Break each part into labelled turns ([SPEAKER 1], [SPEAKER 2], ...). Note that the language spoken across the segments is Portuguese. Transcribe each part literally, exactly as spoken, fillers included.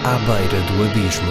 [SPEAKER 1] À beira do abismo.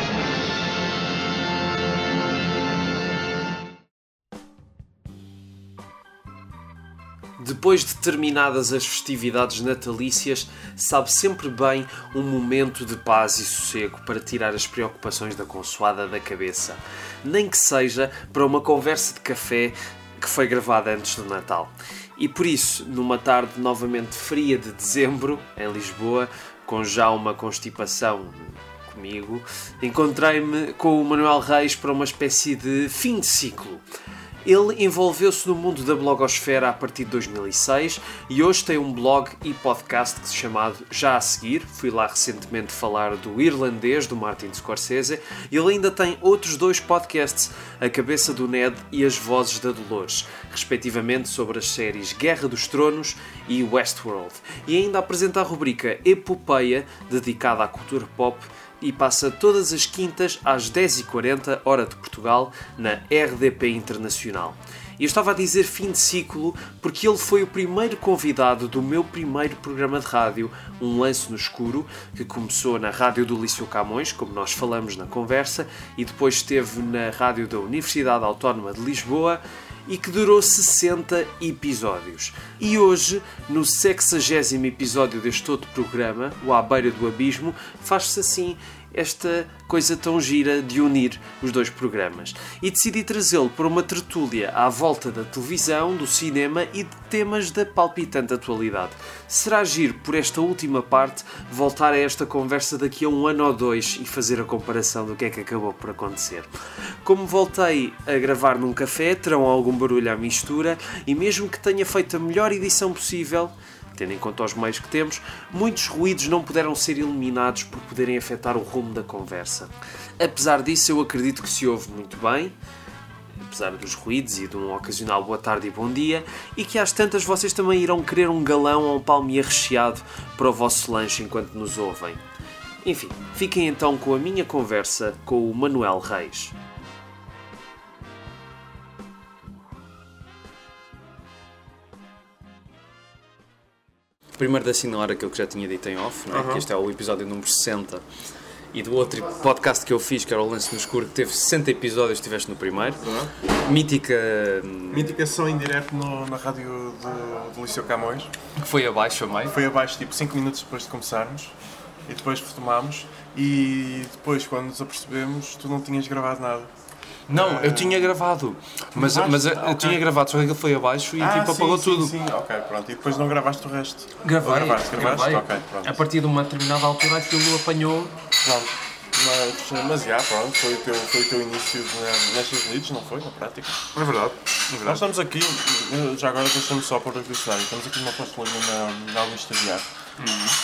[SPEAKER 1] Depois de terminadas as festividades natalícias, sabe sempre bem um momento de paz e sossego para tirar as preocupações da consoada da cabeça. Nem que seja para uma conversa de café que foi gravada antes do Natal. E por isso, numa tarde novamente fria de dezembro, em Lisboa, com já uma constipação comigo, encontrei-me com o Manuel Reis para uma espécie de fim de ciclo. Ele envolveu-se no mundo da blogosfera a partir de dois mil e seis e hoje tem um blog e podcast que se chama Já a Seguir. Fui lá recentemente falar do Irlandês, do Martin Scorsese. Ele ainda tem outros dois podcasts, A Cabeça do Ned e As Vozes da Dolores, respectivamente sobre as séries Guerra dos Tronos e Westworld. E ainda apresenta a rubrica Epopeia, dedicada à cultura pop, e passa todas as quintas às dez e quarenta, hora de Portugal, na R D P Internacional. E eu estava a dizer fim de ciclo porque ele foi o primeiro convidado do meu primeiro programa de rádio, Um Lance no Escuro, que começou na rádio do Lício Camões, como nós falamos na conversa, e depois esteve na rádio da Universidade Autónoma de Lisboa, e que durou sessenta episódios. E hoje, no sexagésimo episódio deste outro programa, o À Beira do Abismo, faz-se assim esta coisa tão gira de unir os dois programas. E decidi trazê-lo para uma tertúlia à volta da televisão, do cinema e de temas da palpitante atualidade. Será giro, por esta última parte, voltar a esta conversa daqui a um ano ou dois e fazer a comparação do que é que acabou por acontecer. Como voltei a gravar num café, terão algum barulho à mistura e mesmo que tenha feito a melhor edição possível, tendo em conta os meios que temos, muitos ruídos não puderam ser eliminados por poderem afetar o rumo da conversa. Apesar disso, eu acredito que se ouve muito bem, apesar dos ruídos e de um ocasional boa tarde e bom dia, e que às tantas vocês também irão querer um galão ou um palmier recheado para o vosso lanche enquanto nos ouvem. Enfim, fiquem então com a minha conversa com o Manuel Reis. Primeiro de assinalar aquilo que já tinha dito em off, não é? Uhum. Que este é o episódio número sessenta, e do outro podcast que eu fiz, que era o Lance no Escuro, que teve sessenta episódios, estiveste no primeiro. Uhum. Mítica...
[SPEAKER 2] Mítica sessão em direto no, na rádio de, de Lício Camões.
[SPEAKER 1] Que foi abaixo a meio.
[SPEAKER 2] Foi abaixo, tipo cinco minutos depois de começarmos, e depois retomámos, e depois, quando nos apercebemos, tu não tinhas gravado nada.
[SPEAKER 1] Não, eu tinha gravado, mas, mas eu okay. tinha gravado, só que ele foi abaixo e
[SPEAKER 2] ah,
[SPEAKER 1] tipo
[SPEAKER 2] sim,
[SPEAKER 1] apagou
[SPEAKER 2] sim,
[SPEAKER 1] tudo.
[SPEAKER 2] Sim, ok, pronto. E depois não gravaste o resto?
[SPEAKER 1] Gravei,
[SPEAKER 2] gravaste, gravaste?
[SPEAKER 1] gravei.
[SPEAKER 2] Ok, pronto.
[SPEAKER 1] A partir de uma determinada altura aquilo apanhou.
[SPEAKER 2] Pronto. Mas, mas já, pronto, foi o teu, foi o teu início de, nestas leads, não foi? Na prática?
[SPEAKER 1] É verdade. É verdade.
[SPEAKER 2] Nós estamos aqui, já agora deixamos só por aqui o cenário, estamos aqui numa pastelaria na, na Luís Xavier. Uhum.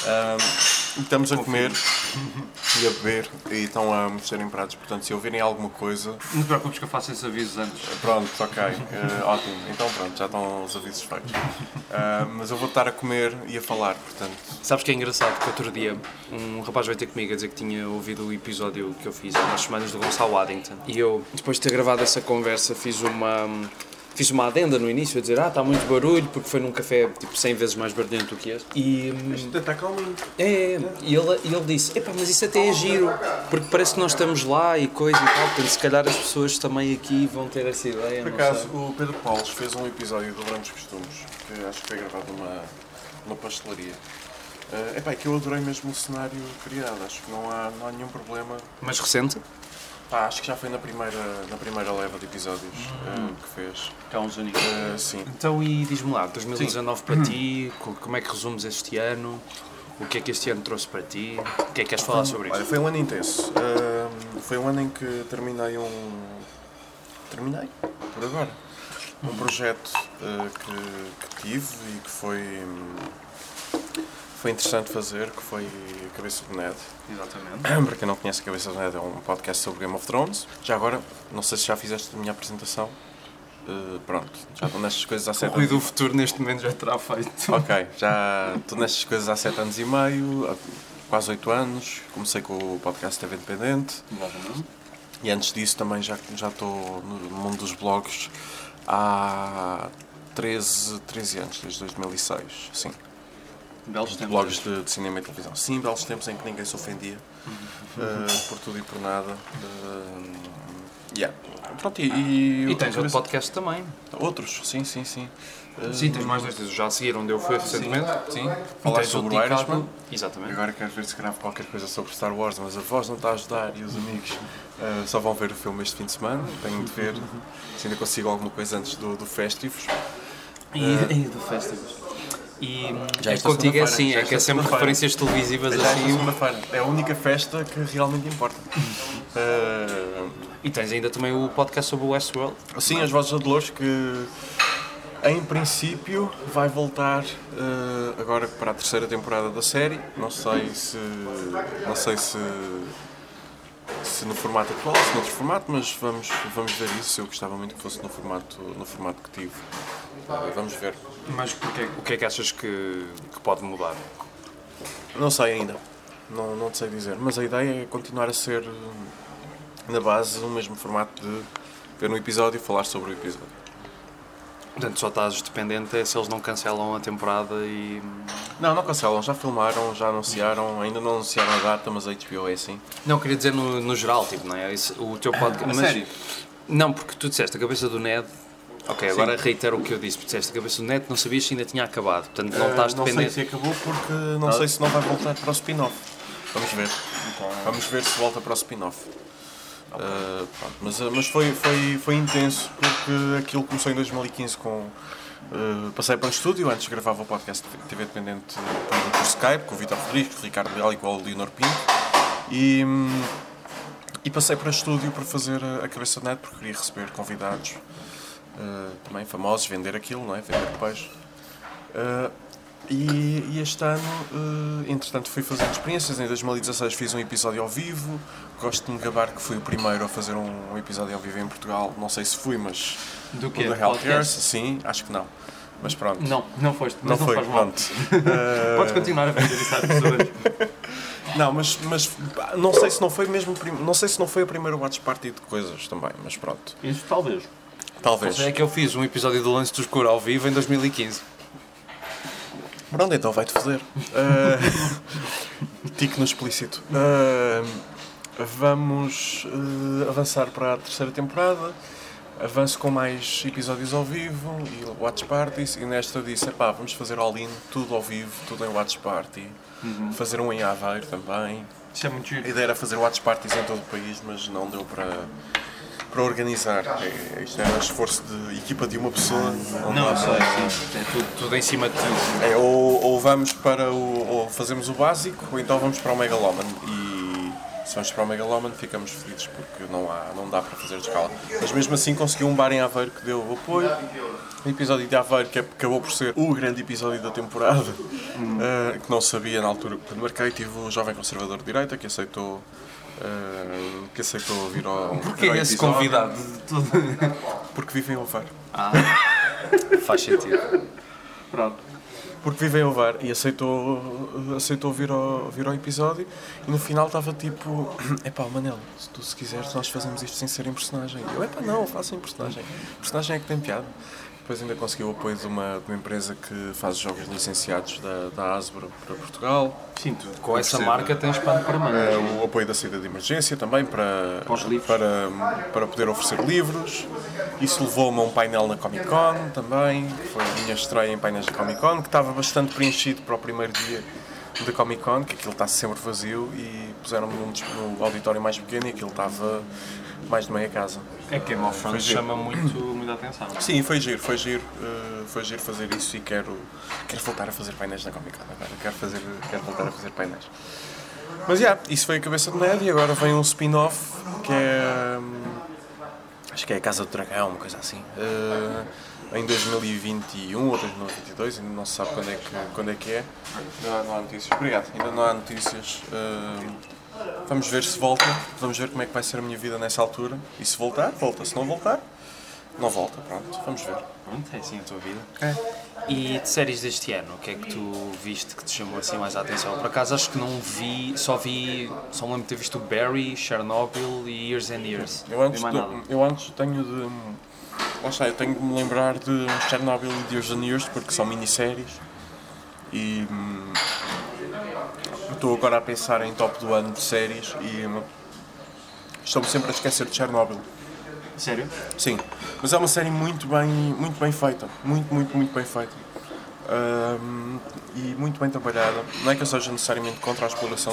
[SPEAKER 2] Um, estamos a comer e a beber e estão a mexerem pratos, portanto se ouvirem alguma coisa...
[SPEAKER 1] Não te preocupes que eu faço esses avisos antes.
[SPEAKER 2] Pronto, ok, uh, ótimo, então pronto, já estão os avisos feitos. Uh, mas eu vou estar a comer e a falar, portanto...
[SPEAKER 1] Sabes que é engraçado que outro dia um rapaz veio ter comigo a dizer que tinha ouvido o episódio que eu fiz há umas semanas do Gonçalo Addington, e eu, depois de ter gravado essa conversa, fiz uma... Fiz uma adenda no início a dizer, ah, está muito barulho, porque foi num café tipo cem vezes mais barulhento do que este. E...
[SPEAKER 2] Isto está calminho.
[SPEAKER 1] É, e ele, e ele disse, epá, mas isso até é giro, porque parece que nós estamos lá e coisa e tal, portanto, se calhar as pessoas também aqui vão ter essa ideia.
[SPEAKER 2] Por acaso, o Pedro Paulos fez um episódio do Brancos Costumes, que acho que foi gravado numa, numa pastelaria. Uh, epá, é que eu adorei mesmo o cenário criado, acho que não há, não há nenhum problema.
[SPEAKER 1] Mais recente?
[SPEAKER 2] Ah, acho que já foi na primeira, na primeira leva de episódios hum. uh, que fez.
[SPEAKER 1] Há uns anos.
[SPEAKER 2] Uh, sim.
[SPEAKER 1] Então, e diz-me lá, dois mil e dezanove sim. para ti, como é que resumes este ano? O que é que este ano trouxe para ti? O que é que queres falar sobre isso?
[SPEAKER 2] Olha, foi um ano intenso. Uh, foi um ano em que terminei um... Terminei, por agora. Um projeto uh, que, que tive e que foi... Um, foi interessante fazer, que foi A Cabeça do Ned.
[SPEAKER 1] Exatamente.
[SPEAKER 2] Para quem não conhece, A Cabeça do Ned é um podcast sobre Game of Thrones. Já agora, não sei se já fizeste a minha apresentação. Uh, pronto, já estou nestas coisas há sete anos.
[SPEAKER 1] O Rui do Futuro neste momento já terá feito.
[SPEAKER 2] Ok, já estou nestas coisas há sete anos e meio, há quase oito anos. Comecei com o podcast T V Independente.
[SPEAKER 1] Exatamente.
[SPEAKER 2] E antes disso também já, já estou no mundo dos blogs há treze, treze anos, desde dois mil e seis, sim.
[SPEAKER 3] Belos tempos.
[SPEAKER 2] blogs de, de cinema e televisão. Sim, belos tempos em que ninguém se ofendia uh, por tudo e por nada. Uh, yeah. Pronto, e, e,
[SPEAKER 3] E tens outro podcast também.
[SPEAKER 2] Outros, sim, sim, sim. Uh,
[SPEAKER 3] Sim, tens mais dois. Tens o Já a Seguir, onde eu fui recentemente.
[SPEAKER 2] Sim,
[SPEAKER 3] E
[SPEAKER 2] falar
[SPEAKER 3] tens
[SPEAKER 2] sobre o
[SPEAKER 3] Ticado.
[SPEAKER 2] Irishman.
[SPEAKER 3] Exatamente.
[SPEAKER 2] Agora quero ver se gravo qualquer coisa sobre Star Wars, mas a voz não está a ajudar e os amigos uh, só vão ver o filme este fim de semana. Tenho de ver se ainda consigo alguma coisa antes do, do Festivus.
[SPEAKER 3] E, uh, e do Festivus. E
[SPEAKER 2] Já
[SPEAKER 3] é
[SPEAKER 2] esta
[SPEAKER 3] contigo é
[SPEAKER 2] segunda-feira,
[SPEAKER 3] assim,
[SPEAKER 2] já
[SPEAKER 3] é que é
[SPEAKER 2] esta
[SPEAKER 3] sempre
[SPEAKER 2] segunda-feira.
[SPEAKER 3] referências televisivas
[SPEAKER 2] Já é
[SPEAKER 3] assim.
[SPEAKER 2] segunda-feira. É a única festa que realmente importa. Uh,
[SPEAKER 3] E tens ainda também o podcast sobre o Westworld.
[SPEAKER 2] sim, As Vozes da Dolores, que em princípio vai voltar uh, agora para a terceira temporada da série. Não sei se. Não sei se. se no formato atual, se noutro formato, mas vamos, vamos ver isso. Eu gostava muito que fosse no formato, no formato que tive. Uh, vamos ver.
[SPEAKER 3] Mas porquê, o que é que achas que, que pode mudar?
[SPEAKER 2] Não sei ainda. Não, não te sei dizer. Mas a ideia é continuar a ser, na base, o mesmo formato de ver um episódio e falar sobre o episódio.
[SPEAKER 3] Portanto, só estás dependente é se eles não cancelam a temporada e...
[SPEAKER 2] Não, não cancelam. Já filmaram, já anunciaram. Ainda não anunciaram a data, mas a H B O é assim.
[SPEAKER 3] Não, queria dizer no, no geral, tipo, não é? Isso, o teu podcast...
[SPEAKER 2] A
[SPEAKER 3] mas,
[SPEAKER 2] sério?
[SPEAKER 3] Não, porque tu disseste a cabeça do Ned... Ok, agora reitero o que eu disse. Tu disseste a cabeça do Ned, não sabias se ainda tinha acabado. Portanto, não estás
[SPEAKER 2] Uh, não sei
[SPEAKER 3] dependente...
[SPEAKER 2] se acabou porque não sei se não vai voltar para o spin-off. Vamos ver. Vamos ver se volta para o spin-off. Uh, pronto, mas mas foi, foi, foi intenso porque aquilo começou em dois mil e quinze com... Uh, passei para o estúdio, antes gravava o podcast T V Dependente por, por Skype, com o Vitor Rodrigues, com o Ricardo Leal e com o Leonor Pinto. E, hum, e passei para o estúdio para fazer a cabeça de net porque queria receber convidados uh, também famosos, vender aquilo, não é? Vender peixe. Uh, E, e este ano, uh, entretanto, fui fazendo experiências. Em dois mil e dezasseis fiz um episódio ao vivo. Gosto de me gabar que fui o primeiro a fazer um, um episódio ao vivo em Portugal. Não sei se fui, mas...
[SPEAKER 3] Do quê?
[SPEAKER 2] O da Hellcares, sim, acho que não. Mas pronto.
[SPEAKER 3] Não, não foste,
[SPEAKER 2] não,
[SPEAKER 3] mas não,
[SPEAKER 2] foi,
[SPEAKER 3] faz mal.
[SPEAKER 2] pronto. Uh,
[SPEAKER 3] Podes continuar a vender isso às pessoas.
[SPEAKER 2] Não, mas, mas não sei se não foi mesmo... prim- Não sei se não foi a primeira watch party de coisas também, mas pronto.
[SPEAKER 3] Isso talvez.
[SPEAKER 2] Talvez.
[SPEAKER 3] É que eu fiz um episódio do Lance do Escuro ao vivo em dois mil e quinze.
[SPEAKER 2] Pronto, então vai-te fazer. Uh, tique no explícito. Uh, vamos uh, avançar para a terceira temporada. Avanço com mais episódios ao vivo e watch parties. E nesta eu disse, epá, vamos fazer all-in, tudo ao vivo, tudo em watch party. Uhum. Fazer um em Aveiro também.
[SPEAKER 3] Isso é muito giro.
[SPEAKER 2] A ideia era fazer watch parties em todo o país, mas não deu para... para organizar. É, isto é um esforço de equipa de uma pessoa. Não,
[SPEAKER 3] Não,
[SPEAKER 2] dá
[SPEAKER 3] eu sei,
[SPEAKER 2] para-
[SPEAKER 3] sim. É tudo, tudo em cima de ti.
[SPEAKER 2] É, ou, ou vamos para o. Ou fazemos o básico, ou então vamos para o Megaloman. E se vamos para o Megaloman ficamos felices porque não, há, não dá para fazer de escala. Mas mesmo assim conseguiu um bar em Aveiro que deu apoio. Um episódio de Aveiro que acabou por ser o grande episódio da temporada, uh, que não sabia na altura quando marquei. Tive um jovem conservador de direita que aceitou. Uh, que aceitou vir ao.
[SPEAKER 3] Porquê
[SPEAKER 2] vir ao
[SPEAKER 3] esse
[SPEAKER 2] episódio.
[SPEAKER 3] convidado de tudo?
[SPEAKER 2] Porque vive em Ovar.
[SPEAKER 3] Ah, faz sentido.
[SPEAKER 2] Pronto. Porque vive em Ovar e aceitou, aceitou vir, ao, vir ao episódio e no final estava tipo, epá, Manel, se tu se quiseres nós fazemos isto sem ser em personagem. Eu, epá, não, faço em personagem. Personagem é que tem piada. Depois ainda consegui o apoio de uma, de uma empresa que faz jogos licenciados da, da Hasbro para Portugal.
[SPEAKER 3] Sim, tu com essa marca tens pano para manga.
[SPEAKER 2] É, o apoio da saída de emergência também para,
[SPEAKER 3] Para os livros.
[SPEAKER 2] para, para poder oferecer livros. Isso levou-me a um painel na Comic Con também, que foi a minha estreia em painéis da Comic Con, que estava bastante preenchido para o primeiro dia da Comic Con, que aquilo está sempre vazio, e puseram-me num, dis- no auditório mais pequeno e aquilo estava mais de meia casa.
[SPEAKER 3] É que Game of Thrones
[SPEAKER 2] Foi giro.
[SPEAKER 3] chama muito, muita atenção.
[SPEAKER 2] Sim, foi giro, foi giro, uh, foi giro fazer isso e quero, quero voltar a fazer painéis na Comic Con agora, quero, fazer, quero voltar a fazer painéis. Mas, já, yeah, isso foi a cabeça de Ned e agora vem um spin-off que é, hum, acho que é a Casa do Dragão, uma coisa assim, uh, em dois mil e vinte e um ou dois mil e vinte e dois, ainda não se sabe quando é que, quando é, que é. Não há, não há notícias, obrigado, ainda não há notícias. Uh, Vamos ver se volta, vamos ver como é que vai ser a minha vida nessa altura. E se voltar, volta. Se não voltar, não volta. Pronto, vamos ver.
[SPEAKER 3] Pronto, é assim a tua vida.
[SPEAKER 2] É.
[SPEAKER 3] E de séries deste ano, o que é que tu viste que te chamou assim mais a atenção? Por acaso acho que não vi, só vi, só me lembro de ter visto Barry, Chernobyl e Years and Years.
[SPEAKER 2] Eu antes,
[SPEAKER 3] Não vi mais nada.
[SPEAKER 2] de, eu antes tenho de... Lá está, eu tenho de me lembrar de Chernobyl e de Years and Years, porque são minisséries. E hum, estou agora a pensar em top do ano de séries e hum, estou-me sempre a esquecer de Chernobyl.
[SPEAKER 3] Sério?
[SPEAKER 2] Sim, mas é uma série muito bem, muito bem feita, muito, muito, muito bem feita. Um, e muito bem trabalhada. Não é que eu seja necessariamente contra a exploração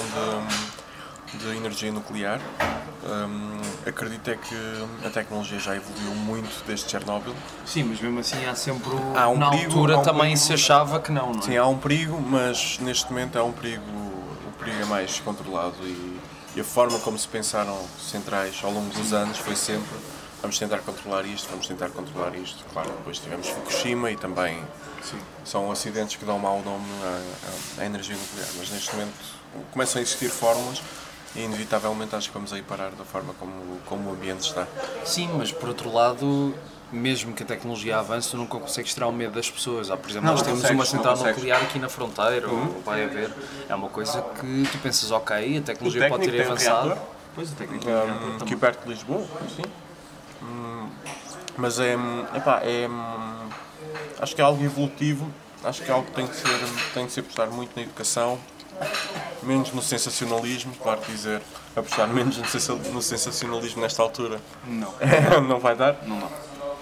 [SPEAKER 2] de, de energia nuclear. Um, acredito é que a tecnologia já evoluiu muito desde Chernobyl.
[SPEAKER 3] Sim, mas mesmo assim há sempre o...
[SPEAKER 2] Há um
[SPEAKER 3] na
[SPEAKER 2] perigo,
[SPEAKER 3] altura
[SPEAKER 2] há um
[SPEAKER 3] também
[SPEAKER 2] perigo.
[SPEAKER 3] se achava que não, não é?
[SPEAKER 2] Sim, há um perigo, mas neste momento há um perigo, o perigo é mais controlado e, e a forma como se pensaram centrais ao longo dos anos foi sempre vamos tentar controlar isto, vamos tentar controlar isto. Claro, depois tivemos Fukushima e também sim, são acidentes que dão mau nome à, à energia nuclear, mas neste momento começam a existir fórmulas e inevitavelmente acho que vamos aí parar da forma como, como o ambiente está.
[SPEAKER 3] Sim, mas por outro lado, mesmo que a tecnologia avance, tu nunca consegues tirar o medo das pessoas. Há, por exemplo,
[SPEAKER 2] Não,
[SPEAKER 3] nós
[SPEAKER 2] não
[SPEAKER 3] temos
[SPEAKER 2] consegues,
[SPEAKER 3] uma central
[SPEAKER 2] não consegues.
[SPEAKER 3] nuclear aqui na fronteira,
[SPEAKER 2] Uhum.
[SPEAKER 3] ou vai haver. É uma coisa que tu pensas, ok, a tecnologia
[SPEAKER 2] O
[SPEAKER 3] pode ter
[SPEAKER 2] técnico tem um
[SPEAKER 3] avançado.
[SPEAKER 2] reator.
[SPEAKER 3] Pois, o técnico tem um reator
[SPEAKER 2] Um,
[SPEAKER 3] também.
[SPEAKER 2] aqui perto de Lisboa, sim. Hum, mas é, epá, é. Acho que é algo evolutivo, acho que é algo que tem que ser, tem que ser apostar muito na educação, menos no sensacionalismo, claro que dizer, apostar menos no sensa- no sensacionalismo nesta altura
[SPEAKER 3] Não,
[SPEAKER 2] não vai dar,
[SPEAKER 3] não dá.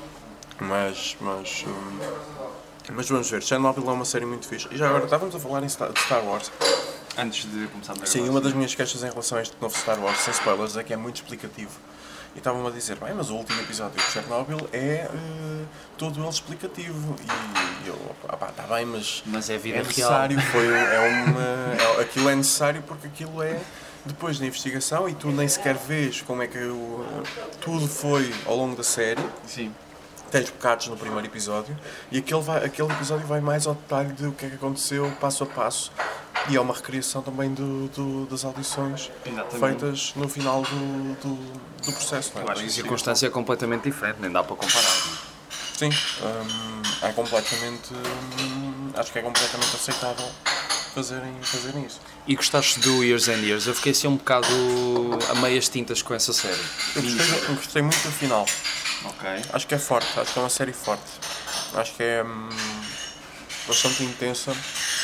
[SPEAKER 2] mas, mas, hum, mas vamos ver, Chernobyl é uma série muito fixe. E já agora, estávamos a falar em Star, de Star Wars.
[SPEAKER 3] Antes de começarmos a
[SPEAKER 2] Sim,
[SPEAKER 3] gravar,
[SPEAKER 2] uma das minhas queixas em relação a este novo Star Wars, sem spoilers, é que é muito explicativo. E estavam-me a dizer, bem, mas o último episódio de Chernobyl é uh, todo ele explicativo. E eu, ah pá, está bem, mas,
[SPEAKER 3] Mas é vida
[SPEAKER 2] é
[SPEAKER 3] real.
[SPEAKER 2] necessário, foi, um- é uma, é, aquilo é necessário porque aquilo é depois da investigação e tu nem sequer vês como é que o, tudo foi ao longo da série.
[SPEAKER 3] Sim.
[SPEAKER 2] Tens bocados no primeiro episódio e aquele, vai, aquele episódio vai mais ao detalhe de o que é que aconteceu passo a passo e é uma recriação também do, do, das audições
[SPEAKER 3] Exatamente.
[SPEAKER 2] feitas no final do, do, do processo. Não é?
[SPEAKER 3] Eu acho que a circunstância é completamente diferente, nem dá para comparar.
[SPEAKER 2] Sim, hum, é completamente, hum, acho que é completamente aceitável fazerem, fazerem isso.
[SPEAKER 3] E gostaste do Years and Years? Eu fiquei assim um bocado a meias tintas com essa série.
[SPEAKER 2] Eu gostei, eu gostei muito do final,
[SPEAKER 3] Ok.
[SPEAKER 2] acho que é forte, acho que é uma série forte, acho que é hum, bastante intensa.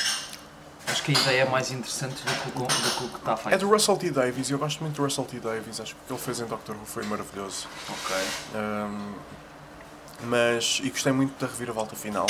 [SPEAKER 3] Acho que a ideia é mais interessante do que o, do que, o que está feito.
[SPEAKER 2] É do Russell T Davies, eu gosto muito do Russell T Davies, acho que o que ele fez em Doctor Who foi maravilhoso.
[SPEAKER 3] Ok.
[SPEAKER 2] Um, mas, e gostei muito da reviravolta final.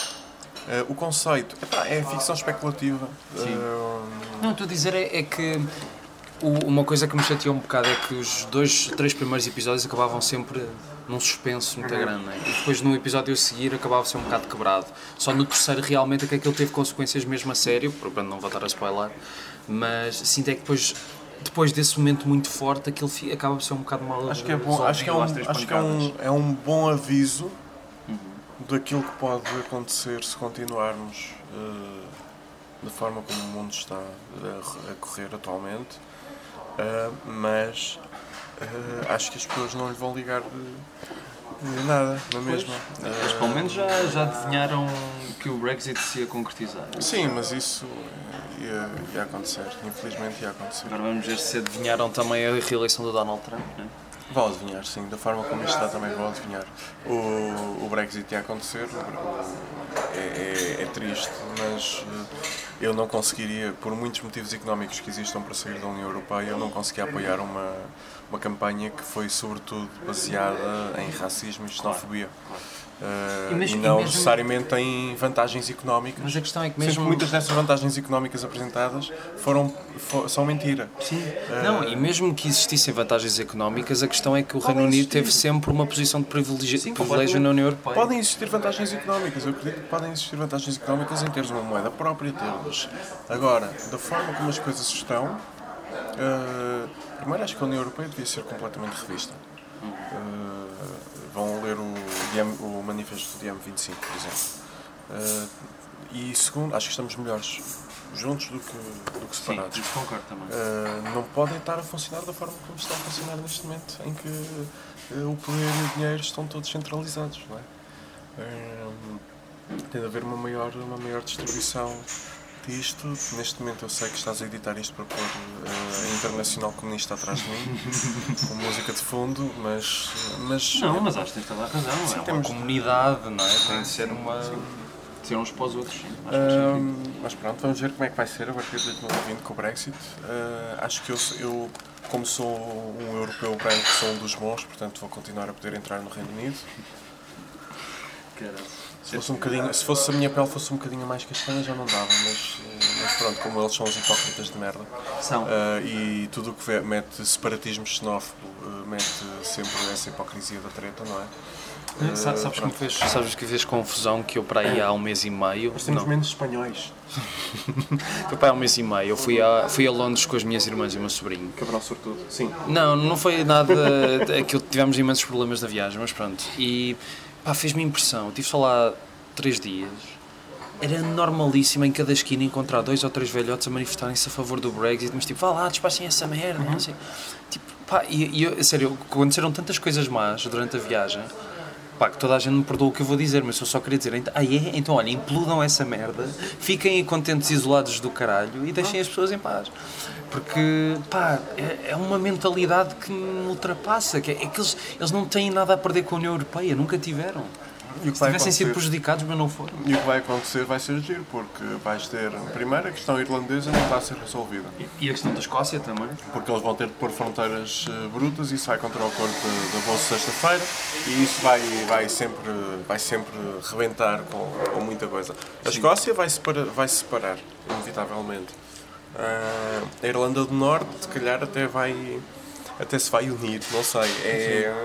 [SPEAKER 2] Uh, o conceito, epá, é ficção especulativa.
[SPEAKER 3] Sim.
[SPEAKER 2] Um,
[SPEAKER 3] Não, estou a dizer é, é que o- uma coisa que me chateou um bocado é que os dois, três primeiros episódios acabavam sempre num suspenso muito grande, né? E depois no episódio a seguir acabava a ser um bocado quebrado. Só no terceiro realmente é que aquilo teve consequências mesmo a sério, para não voltar a spoiler, mas sinto é que depois, depois desse momento muito forte aquilo fi- acaba por ser um bocado mal
[SPEAKER 2] acho que é bom, acho que é um, acho que é um, é um bom aviso daquilo que pode acontecer se continuarmos uh, da forma como o mundo está a, a correr atualmente. Uh, mas uh, acho que as pessoas não lhe vão ligar de, de nada, na mesma.
[SPEAKER 3] Mas pelo menos já, já adivinharam que o Brexit se ia concretizar.
[SPEAKER 2] Sim, mas isso ia, ia acontecer, infelizmente ia acontecer.
[SPEAKER 3] Agora vamos ver se adivinharam também a reeleição do Donald Trump, né?
[SPEAKER 2] Vou adivinhar, sim, da forma como isto está também vou adivinhar. O, o Brexit ia acontecer, o- é, é, é triste, mas eh, eu não conseguiria, por muitos motivos económicos que existam para sair da União Europeia, eu não conseguia apoiar uma, uma campanha que foi sobretudo baseada em racismo e xenofobia. Uh,
[SPEAKER 3] E
[SPEAKER 2] e,
[SPEAKER 3] mesmo- e
[SPEAKER 2] não
[SPEAKER 3] mesmo-
[SPEAKER 2] necessariamente em vantagens económicas.
[SPEAKER 3] Mas a questão é que
[SPEAKER 2] Sendo
[SPEAKER 3] mesmo...
[SPEAKER 2] que muitas dessas vantagens económicas apresentadas foram, fo- são mentira.
[SPEAKER 3] Sim. Não, e mesmo que existissem vantagens económicas, a questão é que o Reino
[SPEAKER 2] Podem
[SPEAKER 3] Unido teve
[SPEAKER 2] existir.
[SPEAKER 3] sempre uma posição de privilégio,
[SPEAKER 2] Sim,
[SPEAKER 3] privilégio na União Europeia.
[SPEAKER 2] Podem existir vantagens económicas, eu acredito que podem existir vantagens económicas em teres uma moeda própria, teres. Agora, da forma como as coisas estão, uh, primeiro acho que a União Europeia devia ser completamente revista. Uh, vão ler o, D M, o manifesto do D M vinte e cinco, por exemplo. Uh, e segundo, acho que estamos melhores juntos do que, do que
[SPEAKER 3] Sim,
[SPEAKER 2] separados.
[SPEAKER 3] eu concordo também.
[SPEAKER 2] Uh, não podem estar a funcionar da forma como está a funcionar neste momento, em que uh, o poder e o dinheiro estão todos centralizados, não é? Uh, tem de haver uma maior, uma maior distribuição disto. Neste momento eu sei que estás a editar isto para pôr uh, a Internacional Comunista atrás de mim, com música de fundo, mas... mas
[SPEAKER 3] Não, mas acho que tens toda a razão.
[SPEAKER 2] Sim,
[SPEAKER 3] é uma
[SPEAKER 2] temos-
[SPEAKER 3] comunidade, não é? Tem de ser uma... Ser uns para os outros, sim. Acho que
[SPEAKER 2] Um, mas pronto, vamos ver como é que vai ser a partir de dois mil e vinte com o Brexit. Uh, acho que eu, eu, como sou um europeu branco, sou um dos bons, portanto vou continuar a poder entrar no Reino Unido. Se fosse, um bocadinho, se fosse a minha pele fosse um bocadinho mais castanha já não dava, mas, mas pronto, como eles são os hipócritas de merda.
[SPEAKER 3] São.
[SPEAKER 2] Uh, e tudo o que vê, mete separatismo xenófobo, uh, mete sempre essa hipocrisia da treta, não é?
[SPEAKER 3] Uh, sabes, sabes, que me fez, sabes que fez confusão que eu para aí há um mês e meio.
[SPEAKER 2] Nós temos
[SPEAKER 3] não.
[SPEAKER 2] menos espanhóis.
[SPEAKER 3] Eu para aí há um mês e meio. Eu fui a, fui a Londres com as minhas irmãs e o meu sobrinho.
[SPEAKER 2] Cabrão sortudo. Sim.
[SPEAKER 3] Não, não foi nada. Aquilo, tivemos imensos problemas na viagem, mas pronto. E pá, fez-me impressão. Estive só lá três dias. Era normalíssimo em cada esquina encontrar dois ou três velhotes a manifestarem-se a favor do Brexit, mas tipo, vá lá, despachem essa merda, uhum. Não sei. Tipo, pá, e, e eu, sério, aconteceram tantas coisas más durante a viagem, pá, que toda a gente me perdoa o que eu vou dizer, mas eu só queria dizer, ah, é? Então olha, implodam essa merda, fiquem contentes isolados do caralho e deixem as pessoas em paz. Porque, pá, é, é uma mentalidade que me ultrapassa, que é, é que eles, eles não têm nada a perder com a União Europeia, nunca tiveram.
[SPEAKER 2] E o que
[SPEAKER 3] Se tivessem sido prejudicados, mas não foram.
[SPEAKER 2] E o que vai acontecer vai ser giro, porque vais ter, primeiro, a questão irlandesa não está a ser resolvida.
[SPEAKER 3] E a questão da Escócia também.
[SPEAKER 2] Porque eles vão ter de pôr fronteiras uh, brutas e isso vai contra o corpo da Bolsa sexta-feira e isso vai, vai, sempre, vai sempre rebentar com, com muita coisa. A Sim. Escócia vai separar, vai separar inevitavelmente. Uh, a Irlanda do Norte, se calhar, até vai até se vai unir, não sei. É,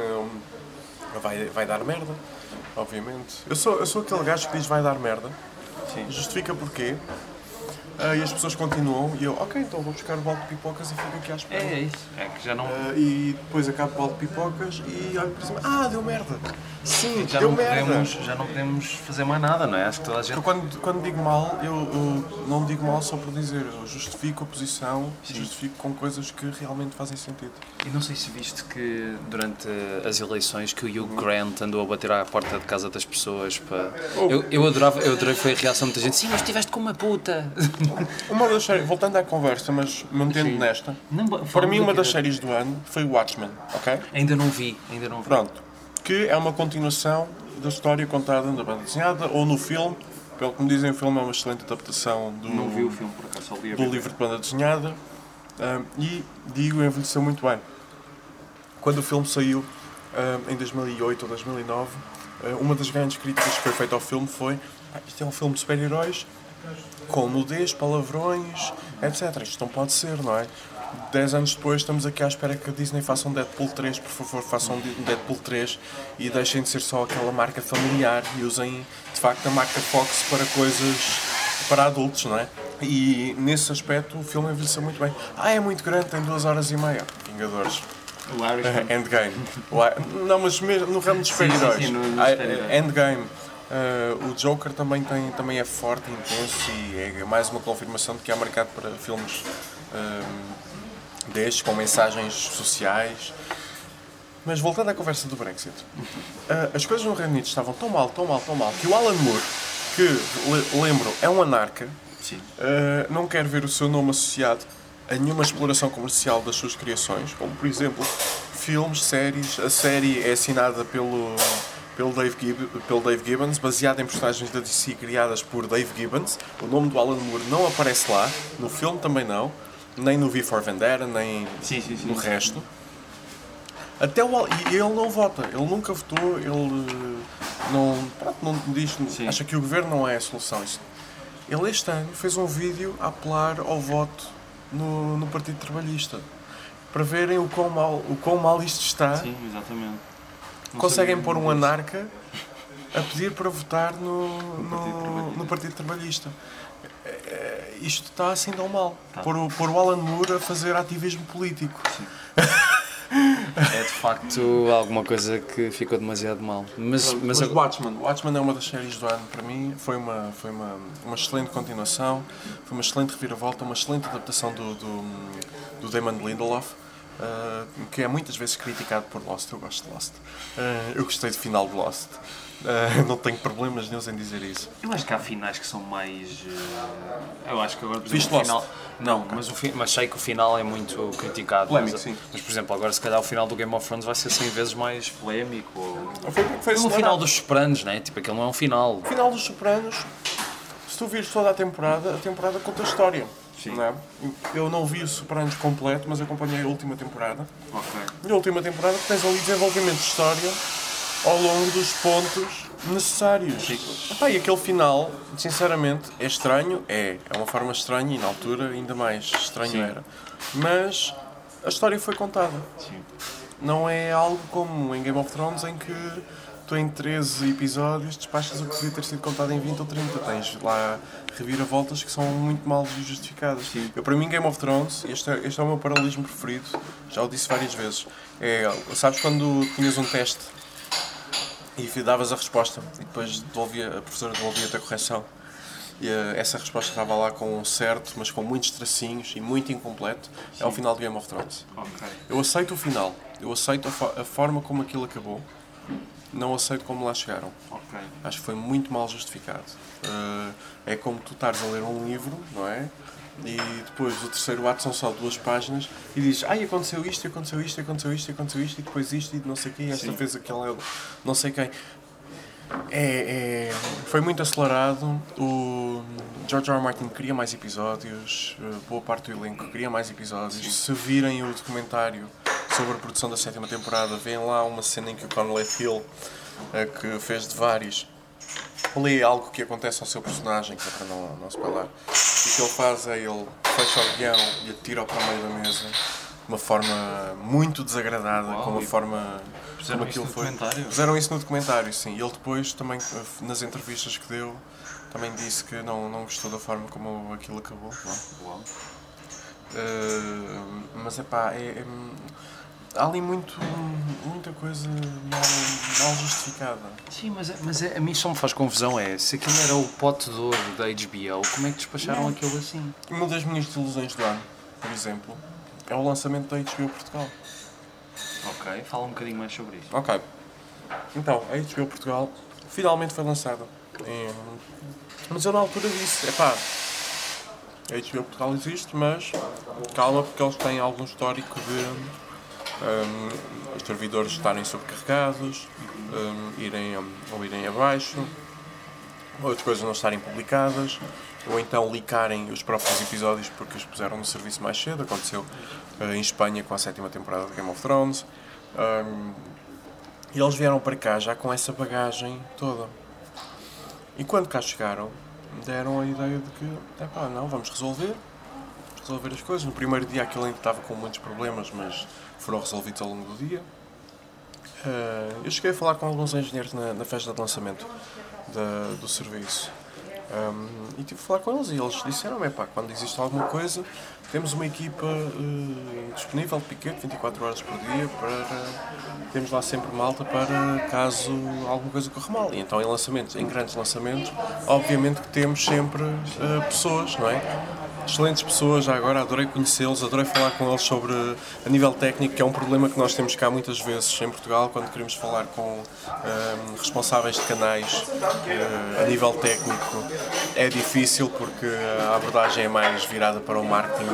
[SPEAKER 2] um, vai, vai dar merda. Obviamente. Eu sou, eu sou aquele gajo que diz vai dar merda. Sim. Justifica porquê. Uh, e as pessoas continuam e eu, ok, então vou buscar o balde de pipocas e fico aqui à espera.
[SPEAKER 3] É, é isso. É que já não...
[SPEAKER 2] Uh, e depois acabo o balde de pipocas e olho para cima, ah, deu merda.
[SPEAKER 3] Sim, já
[SPEAKER 2] deu
[SPEAKER 3] não,
[SPEAKER 2] merda.
[SPEAKER 3] podemos, já não podemos fazer mais nada, não é? Acho que toda a gente...
[SPEAKER 2] Porque quando, quando digo mal, eu, eu não digo mal só por dizer, eu justifico a posição, Sim. justifico com coisas que realmente fazem sentido.
[SPEAKER 3] E não sei se viste que durante as eleições que o Hugh Grant andou a bater à porta de casa das pessoas para... Oh. Eu, eu adorava, eu adorei foi a reação de muita gente, sim, mas estiveste com uma puta.
[SPEAKER 2] Uma das séries, voltando à conversa, mas mantendo Sim. nesta, não, para mim uma das que... séries do ano foi o Watchmen, ok?
[SPEAKER 3] Ainda não vi, ainda não vi.
[SPEAKER 2] Pronto, que é uma continuação da história contada na banda desenhada ou no filme. Pelo que me dizem, o filme é uma excelente adaptação do,
[SPEAKER 3] não vi o filme, por acaso, só li a
[SPEAKER 2] do livro de banda desenhada um, e, digo, envelheceu muito bem. Quando o filme saiu, um, em dois mil e oito ou dois mil e nove, um, uma das grandes críticas que foi feita ao filme foi ah, isto é um filme de super-heróis com nudez, palavrões, etcétera. Isto não pode ser, não é? Dez anos depois estamos aqui à espera que a Disney faça um Deadpool três, por favor, façam um Deadpool três e deixem de ser só aquela marca familiar e usem, de facto, a marca Fox para coisas para adultos, não é? E nesse aspecto o filme envelheceu muito bem. Ah, é muito grande, tem duas horas e meia. Vingadores.
[SPEAKER 3] O Irishman.
[SPEAKER 2] Uh, Endgame. Não, mas mesmo no ramo dos super-heróis. Endgame. Uh, o Joker também, tem, também é forte e intenso e é mais uma confirmação de que há mercado para filmes um, destes, com mensagens sociais. Mas voltando à conversa do Brexit, uh, as coisas no Reino Unido estavam tão mal, tão mal, tão mal, que o Alan Moore, que, le lembro, é um anarca, uh, não quer ver o seu nome associado a nenhuma exploração comercial das suas criações, como por exemplo filmes, séries. A série é assinada pelo... Pelo Dave, Gibb, pelo Dave Gibbons, baseado em personagens da D C criadas por Dave Gibbons. O nome do Alan Moore não aparece lá, no filme também não, nem no V for Vendetta, nem sim, sim, sim, no sim. resto. Até o, e ele não vota, ele nunca votou, ele não, pronto, não diz, sim. acha que o governo não é a solução. Ele este ano fez um vídeo a apelar ao voto no, no Partido Trabalhista, para verem o quão mal, o quão mal isto está.
[SPEAKER 3] Sim, exatamente.
[SPEAKER 2] Não conseguem pôr um anarca a pedir para votar no, no, no Partido Trabalhista. Isto está assim tão mal. Tá. Pôr, pôr o Alan Moore a fazer ativismo político.
[SPEAKER 3] É de facto alguma coisa que ficou demasiado mal. Mas, mas,
[SPEAKER 2] mas o Watchmen, Watchmen é uma das séries do ano para mim. Foi uma, foi uma, uma excelente continuação, foi uma excelente reviravolta, uma excelente adaptação do, do, do Damon Lindelof. uh, que é muitas vezes criticado por Lost. Eu gosto de Lost. Uh, eu gostei do final de Lost. Uh, não tenho problemas nenhum em dizer isso.
[SPEAKER 1] Eu acho que há finais que são mais... Uh, eu acho que agora, por
[SPEAKER 2] Viste
[SPEAKER 1] exemplo, o
[SPEAKER 2] Lost?
[SPEAKER 1] final... Não, mas, o fi... mas sei que o final é muito criticado.
[SPEAKER 2] Polémico,
[SPEAKER 1] mas,
[SPEAKER 2] sim.
[SPEAKER 1] Mas, por exemplo, agora se calhar o final do Game of Thrones vai ser cem vezes mais polémico. Ou...
[SPEAKER 2] Foi, foi
[SPEAKER 1] o final dos Sopranos, né? Tipo, aquele não é um final.
[SPEAKER 2] O final dos Sopranos, se tu vires toda a temporada, a temporada conta a história.
[SPEAKER 1] Sim.
[SPEAKER 2] Não é? Eu não vi o Sopranos completo, mas acompanhei a última temporada.
[SPEAKER 1] Ok.
[SPEAKER 2] E a última temporada tens ali desenvolvimento de história ao longo dos pontos necessários.
[SPEAKER 1] Sim.
[SPEAKER 2] Epá, e aquele final, sinceramente, é estranho. É, é uma forma estranha e na altura ainda mais estranho
[SPEAKER 1] Sim.
[SPEAKER 2] era. Mas a história foi contada.
[SPEAKER 1] Sim.
[SPEAKER 2] Não é algo como em Game of Thrones em que tu em treze episódios despachas o que devia ter sido contado em vinte ou trinta. Tens lá reviravoltas que são muito mal justificadas.
[SPEAKER 1] Sim.
[SPEAKER 2] Eu, para mim, Game of Thrones, este é, este é o meu paralelismo preferido, já o disse várias vezes. É, sabes quando tinhas um teste e davas a resposta e depois devolvia, a professora devolvia-te a correção e uh, essa resposta estava lá com um certo, mas com muitos tracinhos e muito incompleto. Sim. É o final de Game of Thrones.
[SPEAKER 1] Okay.
[SPEAKER 2] Eu aceito o final, eu aceito a, fo- a forma como aquilo acabou, não aceito como lá chegaram.
[SPEAKER 1] Okay.
[SPEAKER 2] Acho que foi muito mal justificado. Uh, é como tu estares a ler um livro, não é? E depois o terceiro ato são só duas páginas e dizes, ai, aconteceu isto, aconteceu isto, aconteceu isto, aconteceu isto e depois isto e não sei quem, esta fez aquela, não sei quem. É, é, foi muito acelerado. O George R. R. Martin queria mais episódios, boa parte do elenco queria mais episódios. Sim. Se virem o documentário sobre a produção da sétima temporada, veem lá uma cena em que o Connell Hill, que fez de vários, lê algo que acontece ao seu personagem, que é para não, não spoiler. E o que ele faz é ele fecha o guião e atira-o para o meio da mesa de uma forma muito desagradada,
[SPEAKER 1] Uau,
[SPEAKER 2] com uma forma...
[SPEAKER 1] Fizeram isso no
[SPEAKER 2] foi.
[SPEAKER 1] documentário?
[SPEAKER 2] Fizeram isso no documentário, sim. E ele depois, também, nas entrevistas que deu, também disse que não, não gostou da forma como aquilo acabou.
[SPEAKER 1] Uau.
[SPEAKER 2] Uh, mas epá, é, é, há ali muito, muita coisa mal, mal justificada.
[SPEAKER 1] Sim, mas, é, mas é, a mim só me faz confusão é, se aquilo era o pote de ouro da H B O, como é que despacharam
[SPEAKER 2] não.
[SPEAKER 1] aquilo assim?
[SPEAKER 2] Uma das minhas desilusões do ano, por exemplo, é o lançamento da H B O Portugal.
[SPEAKER 1] Ok, fala um bocadinho mais sobre isso.
[SPEAKER 2] Ok. Então, a H B O Portugal finalmente foi lançada. E, mas eu na altura disse, epá, a H B O Portugal existe, mas calma, porque eles têm algum histórico de um, os servidores estarem sobrecarregados, um, irem, um, ou irem abaixo, outras coisas não estarem publicadas, ou então licarem os próprios episódios porque os puseram no serviço mais cedo. Aconteceu uh, em Espanha com a sétima temporada de Game of Thrones. Um, e eles vieram para cá já com essa bagagem toda. E quando cá chegaram, deram a ideia de que, epá, não, vamos resolver, vamos resolver as coisas. No primeiro dia aquilo ainda estava com muitos problemas, mas foram resolvidos ao longo do dia. Uh, eu cheguei a falar com alguns engenheiros na, na festa de lançamento da, do serviço. Um, e tive a falar com eles e eles disseram, epá, quando existe alguma coisa, temos uma equipa uh, disponível de piquete vinte e quatro horas por dia, para, temos lá sempre malta para caso alguma coisa corra mal. E então em lançamentos, em grandes lançamentos, obviamente que temos sempre uh, pessoas, não é? Excelentes pessoas, já agora adorei conhecê-los, adorei falar com eles sobre, a nível técnico, que é um problema que nós temos cá muitas vezes em Portugal, quando queremos falar com um, responsáveis de canais uh, a nível técnico. É difícil porque a abordagem é mais virada para o marketing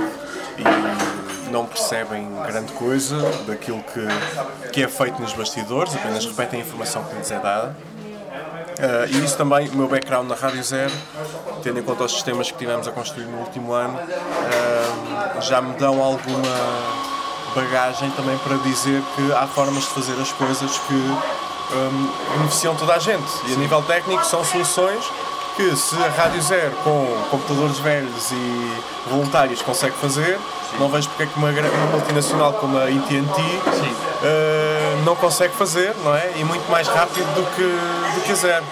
[SPEAKER 2] e não percebem grande coisa daquilo que, que é feito nos bastidores, apenas repetem a informação que lhes é dada. Uh, e isso também, o meu background na Rádio Zero, tendo em conta os sistemas que tivemos a construir no último ano, uh, já me dão alguma bagagem também para dizer que há formas de fazer as coisas que um, beneficiam toda a gente. E a nível técnico são soluções que, se a Rádio Zero com computadores velhos e voluntários consegue fazer, sim, não vejo porque é que uma, uma multinacional como a A T and T uh, não consegue fazer, não é? E muito mais rápido do que, do que a Zero.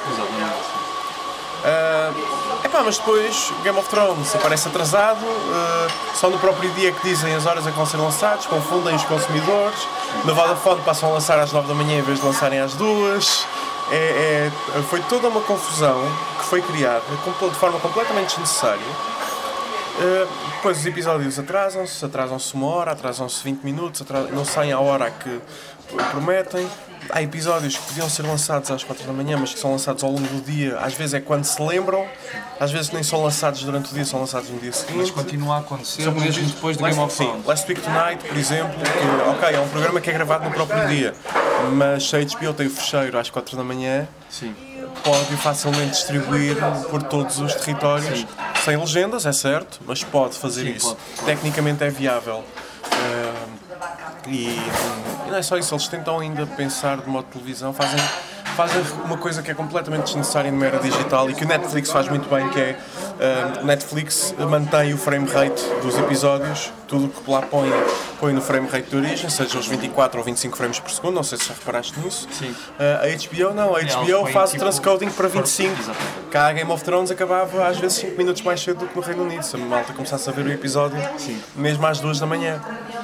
[SPEAKER 2] Uh, epá, mas depois Game of Thrones aparece atrasado, uh, só no próprio dia que dizem as horas a que vão ser lançados, confundem os consumidores. Na Vodafone passam a lançar às nove da manhã em vez de lançarem às duas. É, é, foi toda uma confusão que foi criada de forma completamente desnecessária Uh, depois os episódios atrasam-se, atrasam-se uma hora, atrasam-se vinte minutos, atras... não saem à hora que prometem. Há episódios que podiam ser lançados às quatro da manhã, mas que são lançados ao longo do dia. Às vezes é quando se lembram, às vezes nem são lançados durante o dia, são lançados no dia seguinte.
[SPEAKER 3] Mas continua a acontecer mesmo depois do Game of Thrones.
[SPEAKER 2] Sim, Last Week Tonight, por exemplo, que, ok, é um programa que é gravado no próprio dia, mas se a H B O tem o fecheiro às quatro da manhã,
[SPEAKER 3] sim,
[SPEAKER 2] pode facilmente distribuir por todos os territórios, sim, sem legendas, é certo, mas pode fazer sim, isso. Pode. Tecnicamente é viável. Uh, e, e não é só isso, eles tentam ainda pensar de modo de televisão, fazem, fazem uma coisa que é completamente desnecessária numa era digital e que o Netflix faz muito bem, que é uh, Netflix mantém o frame rate dos episódios, tudo o que lá põe, põe no frame rate de origem, seja os vinte e quatro ou vinte e cinco frames por segundo, não sei se já reparaste nisso.
[SPEAKER 3] Sim.
[SPEAKER 2] Uh, a H B O não, a H B O faz tipo, o transcoding para vinte e cinco. Cá a Game of Thrones acabava às vezes cinco minutos mais cedo do que no Reino Unido, se a malta começasse a ver o episódio, sim, mesmo às duas da manhã.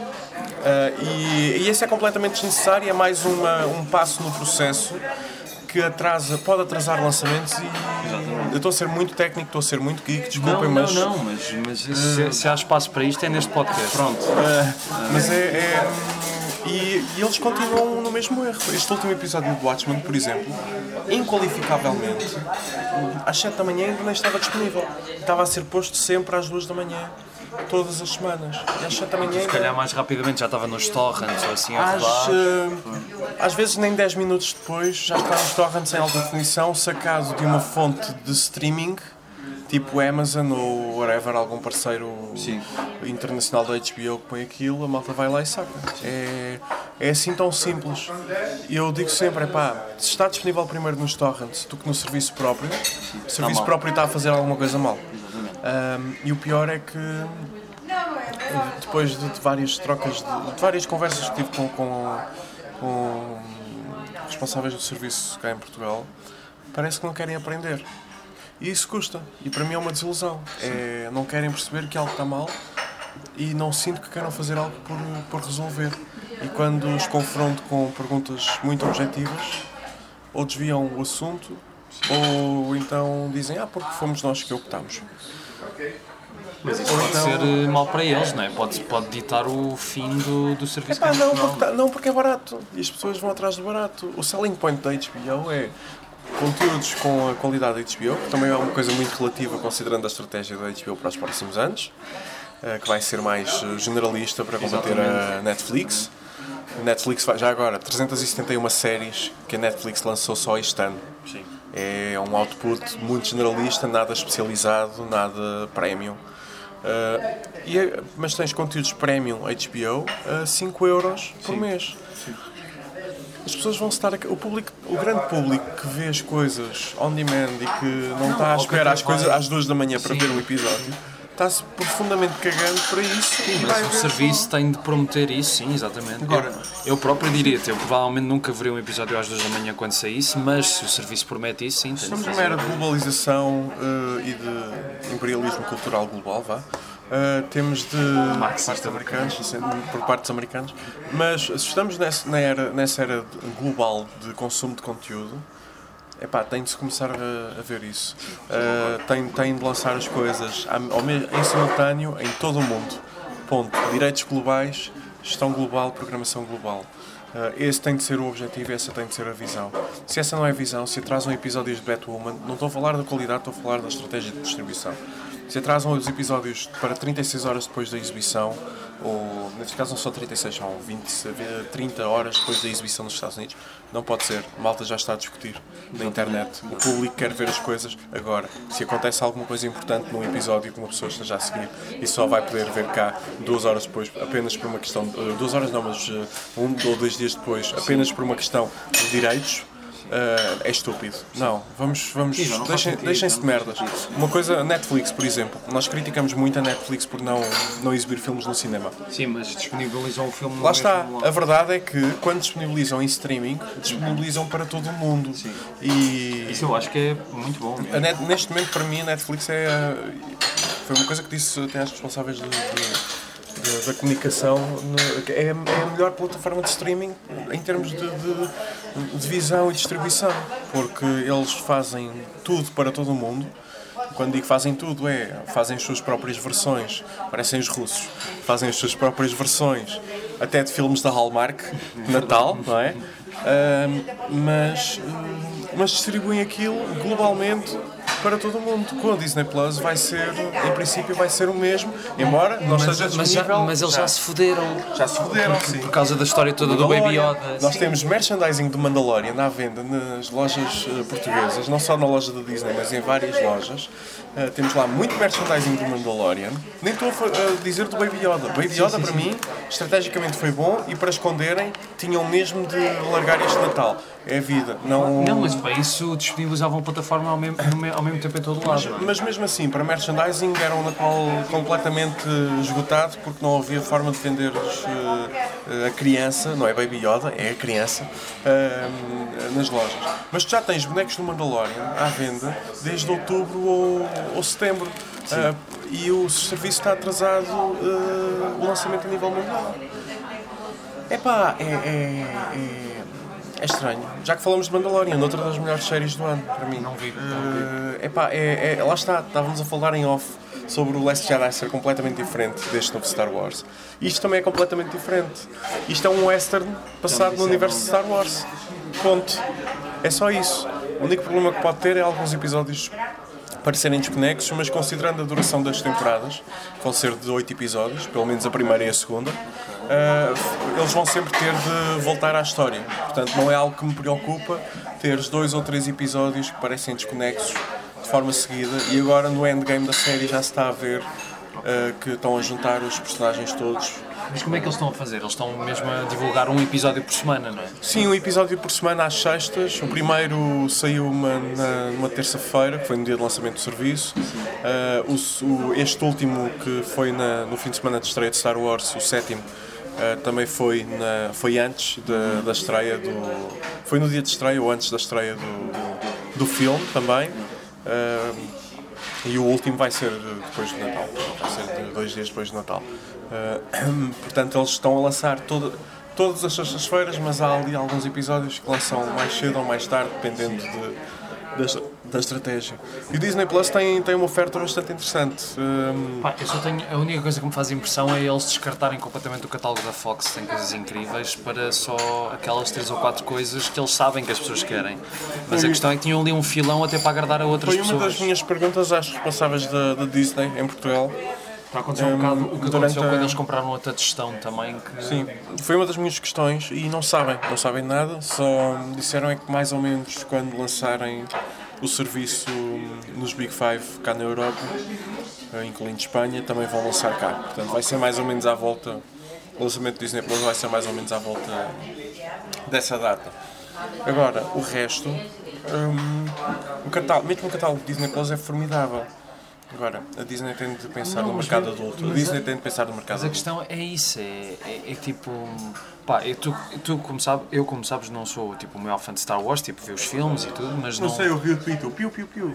[SPEAKER 2] Uh, e, e esse é completamente desnecessário, é mais uma, um passo no processo que atrasa, pode atrasar lançamentos e eu estou a ser muito técnico, estou a ser muito geek, desculpem,
[SPEAKER 3] não,
[SPEAKER 2] mas...
[SPEAKER 3] Não, não, mas, mas uh, se, se há espaço para isto é neste podcast.
[SPEAKER 2] Pronto. Uh, mas é... é e, e eles continuam no mesmo erro. Este último episódio do Watchmen, por exemplo, inqualificavelmente, às sete da manhã ainda nem estava disponível. Estava a ser posto sempre às duas da manhã. Todas as semanas. E às sete da manhã.
[SPEAKER 3] Se calhar mais rapidamente já estava nos torrents ou assim a
[SPEAKER 2] às, uh, às vezes nem dez minutos depois já está nos torrents em alta definição, sacado de uma fonte de streaming, tipo Amazon ou whatever, algum parceiro sim, internacional da H B O que põe aquilo, a malta vai lá e saca. É, é assim tão simples. Eu digo sempre, é pá, se está disponível primeiro nos torrents do que no serviço próprio, o serviço próprio está a fazer alguma coisa mal. Um, e o pior é que depois de, de várias trocas, de, de várias conversas que tive com, com, com responsáveis do serviço cá em Portugal, parece que não querem aprender. E isso custa. E para mim é uma desilusão. É, não querem perceber que algo está mal e não sinto que queiram fazer algo por, por resolver. E quando os confronto com perguntas muito objetivas, ou desviam o assunto, ou então dizem, ah, porque fomos nós que optámos.
[SPEAKER 3] Mas isso pode então... ser mal para eles, não é? Pode, pode ditar o fim do, do serviço.
[SPEAKER 2] Epá, não, porque, não, porque é barato. E as pessoas vão atrás do barato. O selling point da H B O é conteúdos com a qualidade da H B O, que também é uma coisa muito relativa considerando a estratégia da H B O para os próximos anos, que vai ser mais generalista para combater exatamente a Netflix. A Netflix, já agora, trezentas e setenta e uma séries que a Netflix lançou só este ano.
[SPEAKER 3] Sim.
[SPEAKER 2] É um output muito generalista, nada especializado, nada premium. Uh, e, mas tens conteúdos premium H B O a cinco euros por sim, mês. Sim. As pessoas vão estar... A, o, público, o grande público que vê as coisas on demand e que não, não está a esperar às, coisas, às duas da manhã para sim, ver um episódio, está-se profundamente cagando para isso.
[SPEAKER 3] Sim, mas o serviço tudo. Tem de prometer isso, sim, exatamente. Agora, eu, eu próprio diria, eu provavelmente nunca veria um episódio às duas da manhã quando saísse, mas se o serviço promete isso, sim.
[SPEAKER 2] Estamos numa era de globalização uh, e de imperialismo cultural global, vá. Uh, temos de marxistas americanos, por parte dos americanos, mas se estamos nessa, na era, nessa era global de consumo de conteúdo, epá, tem de se começar a, a ver isso. Uh, tem, tem de lançar as coisas ao mesmo, em simultâneo em todo o mundo. Ponto. Direitos globais, gestão global, programação global. Uh, esse tem de ser o objetivo e essa tem de ser a visão. Se essa não é a visão, se atrasam episódios de Batwoman, não estou a falar da qualidade, estou a falar da estratégia de distribuição. Se atrasam os episódios para trinta e seis horas depois da exibição, ou neste caso não são trinta e seis, são vinte, trinta horas depois da exibição nos Estados Unidos, não pode ser. A malta já está a discutir na internet. O público quer ver as coisas agora. Se acontece alguma coisa importante num episódio que uma pessoa esteja a seguir e só vai poder ver cá duas horas depois, apenas por uma questão, de, duas horas não, mas um ou dois dias depois, apenas por uma questão de direitos, Uh, é estúpido. Não, vamos, vamos Sim, não deixem, deixem-se de merdas. Uma coisa, Netflix, por exemplo, nós criticamos muito a Netflix por não, não exibir filmes no cinema.
[SPEAKER 3] Sim, mas disponibilizam o filme no
[SPEAKER 2] Lá está, a verdade é que quando disponibilizam em streaming, disponibilizam para todo o mundo.
[SPEAKER 3] Sim.
[SPEAKER 2] E
[SPEAKER 3] isso eu acho que é muito bom.
[SPEAKER 2] A net, neste momento, para mim, a Netflix é a, foi uma coisa que disse, tem as responsáveis de, de da comunicação, é a melhor plataforma de streaming em termos de, de, de visão e distribuição, porque eles fazem tudo para todo o mundo quando digo fazem tudo, é fazem as suas próprias versões, parecem os russos, fazem as suas próprias versões, até de filmes da Hallmark, de Natal, não é? Uh, mas, uh, mas distribuem aquilo globalmente para todo o mundo. Com a Disney Plus vai ser, em princípio, vai ser o mesmo, embora não
[SPEAKER 3] Mas,
[SPEAKER 2] esteja
[SPEAKER 3] mas, já,
[SPEAKER 2] disponível.
[SPEAKER 3] mas eles já se fuderam.
[SPEAKER 2] Já se fuderam, sim.
[SPEAKER 3] Por causa da história toda do Baby Yoda.
[SPEAKER 2] Nós temos merchandising do Mandalorian à venda nas lojas uh, portuguesas, não só na loja da Disney, mas em várias lojas. Uh, temos lá muito merchandising do Mandalorian. Nem estou a uh, dizer do Baby Yoda. Baby Yoda, sim, sim, para sim. mim, estrategicamente foi bom e para esconderem, tinham mesmo de largar este Natal. É a vida. Não,
[SPEAKER 3] não mas para isso disponibilizavam a plataforma ao mesmo, ao mesmo tempo em todo lado.
[SPEAKER 2] Mas, mas mesmo assim, para merchandising era um Natal completamente esgotado porque não havia forma de vender uh, a criança, não é Baby Yoda, é a criança, uh, nas lojas. Mas tu já tens bonecos do Mandalorian à venda desde outubro ou, ou setembro. Uh, e o serviço está atrasado, uh, o lançamento a nível mundial. Epá, é, é, é, é estranho. Já que falamos de Mandalorian, outra das melhores séries do ano, para mim.
[SPEAKER 3] Não vi. Não
[SPEAKER 2] uh, vi. Epá, é, é, lá está, estávamos a falar em off sobre o Last Jedi ser completamente diferente deste novo Star Wars. Isto também é completamente diferente. Isto é um western passado no universo de Star Wars. Ponto. É só isso. O único problema que pode ter é alguns episódios parecerem desconexos, mas considerando a duração das temporadas, que vão ser de oito episódios, pelo menos a primeira e a segunda, uh, eles vão sempre ter de voltar à história. Portanto, não é algo que me preocupa teres dois ou três episódios que parecem desconexos de forma seguida, e agora no endgame da série já se está a ver uh, que estão a juntar os personagens todos.
[SPEAKER 3] Mas como é que eles estão a fazer? Eles estão mesmo a divulgar um episódio por semana, não é?
[SPEAKER 2] Sim, um episódio por semana às sextas. O primeiro saiu uma, na, numa terça-feira, que foi no dia de lançamento do serviço. Uh, o, o, este último, que foi na, no fim de semana de estreia de Star Wars, o sétimo, uh, também foi, na, foi antes da, da estreia do... Foi no dia de estreia ou antes da estreia do, do filme também. Uh, e o último vai ser depois do Natal. Vai ser dois dias depois do Natal. Uh, portanto, eles estão a lançar todo, todas as sextas-feiras, mas há ali alguns episódios que lançam mais cedo ou mais tarde, dependendo de, da, da estratégia. E o Disney Plus tem, tem uma oferta bastante interessante. Um...
[SPEAKER 3] Pá, eu só tenho, a única coisa que me faz impressão é eles descartarem completamente o catálogo da Fox, tem coisas incríveis, para só aquelas três ou quatro coisas que eles sabem que as pessoas querem. Mas a questão é que tinham ali um filão até para agradar a outras
[SPEAKER 2] pessoas.
[SPEAKER 3] pessoas.
[SPEAKER 2] Foi uma das minhas perguntas às responsáveis da, da Disney em Portugal.
[SPEAKER 3] Está a acontecer um, um bocado o que aconteceu a... quando eles compraram a Touchstone também. Que...
[SPEAKER 2] Sim, foi uma das minhas questões e não sabem, não sabem nada, só disseram é que mais ou menos quando lançarem o serviço nos Big Five cá na Europa, incluindo Espanha, também vão lançar cá. Portanto, vai ser mais ou menos à volta, o lançamento do Disney Plus vai ser mais ou menos à volta dessa data. Agora, o resto, um, o catálogo, mesmo o catálogo do Disney Plus é formidável. Agora, a Disney tem de pensar não, no mercado adulto. A Disney a, tem de pensar no mercado
[SPEAKER 3] Mas a questão é isso, é, é, é tipo... Pá, eu, tu, tu como sabes, eu como sabes não sou tipo o maior fã de Star Wars, tipo ver os filmes e tudo, mas não...
[SPEAKER 2] Não sei, eu vi o tweet, o piu piu piu.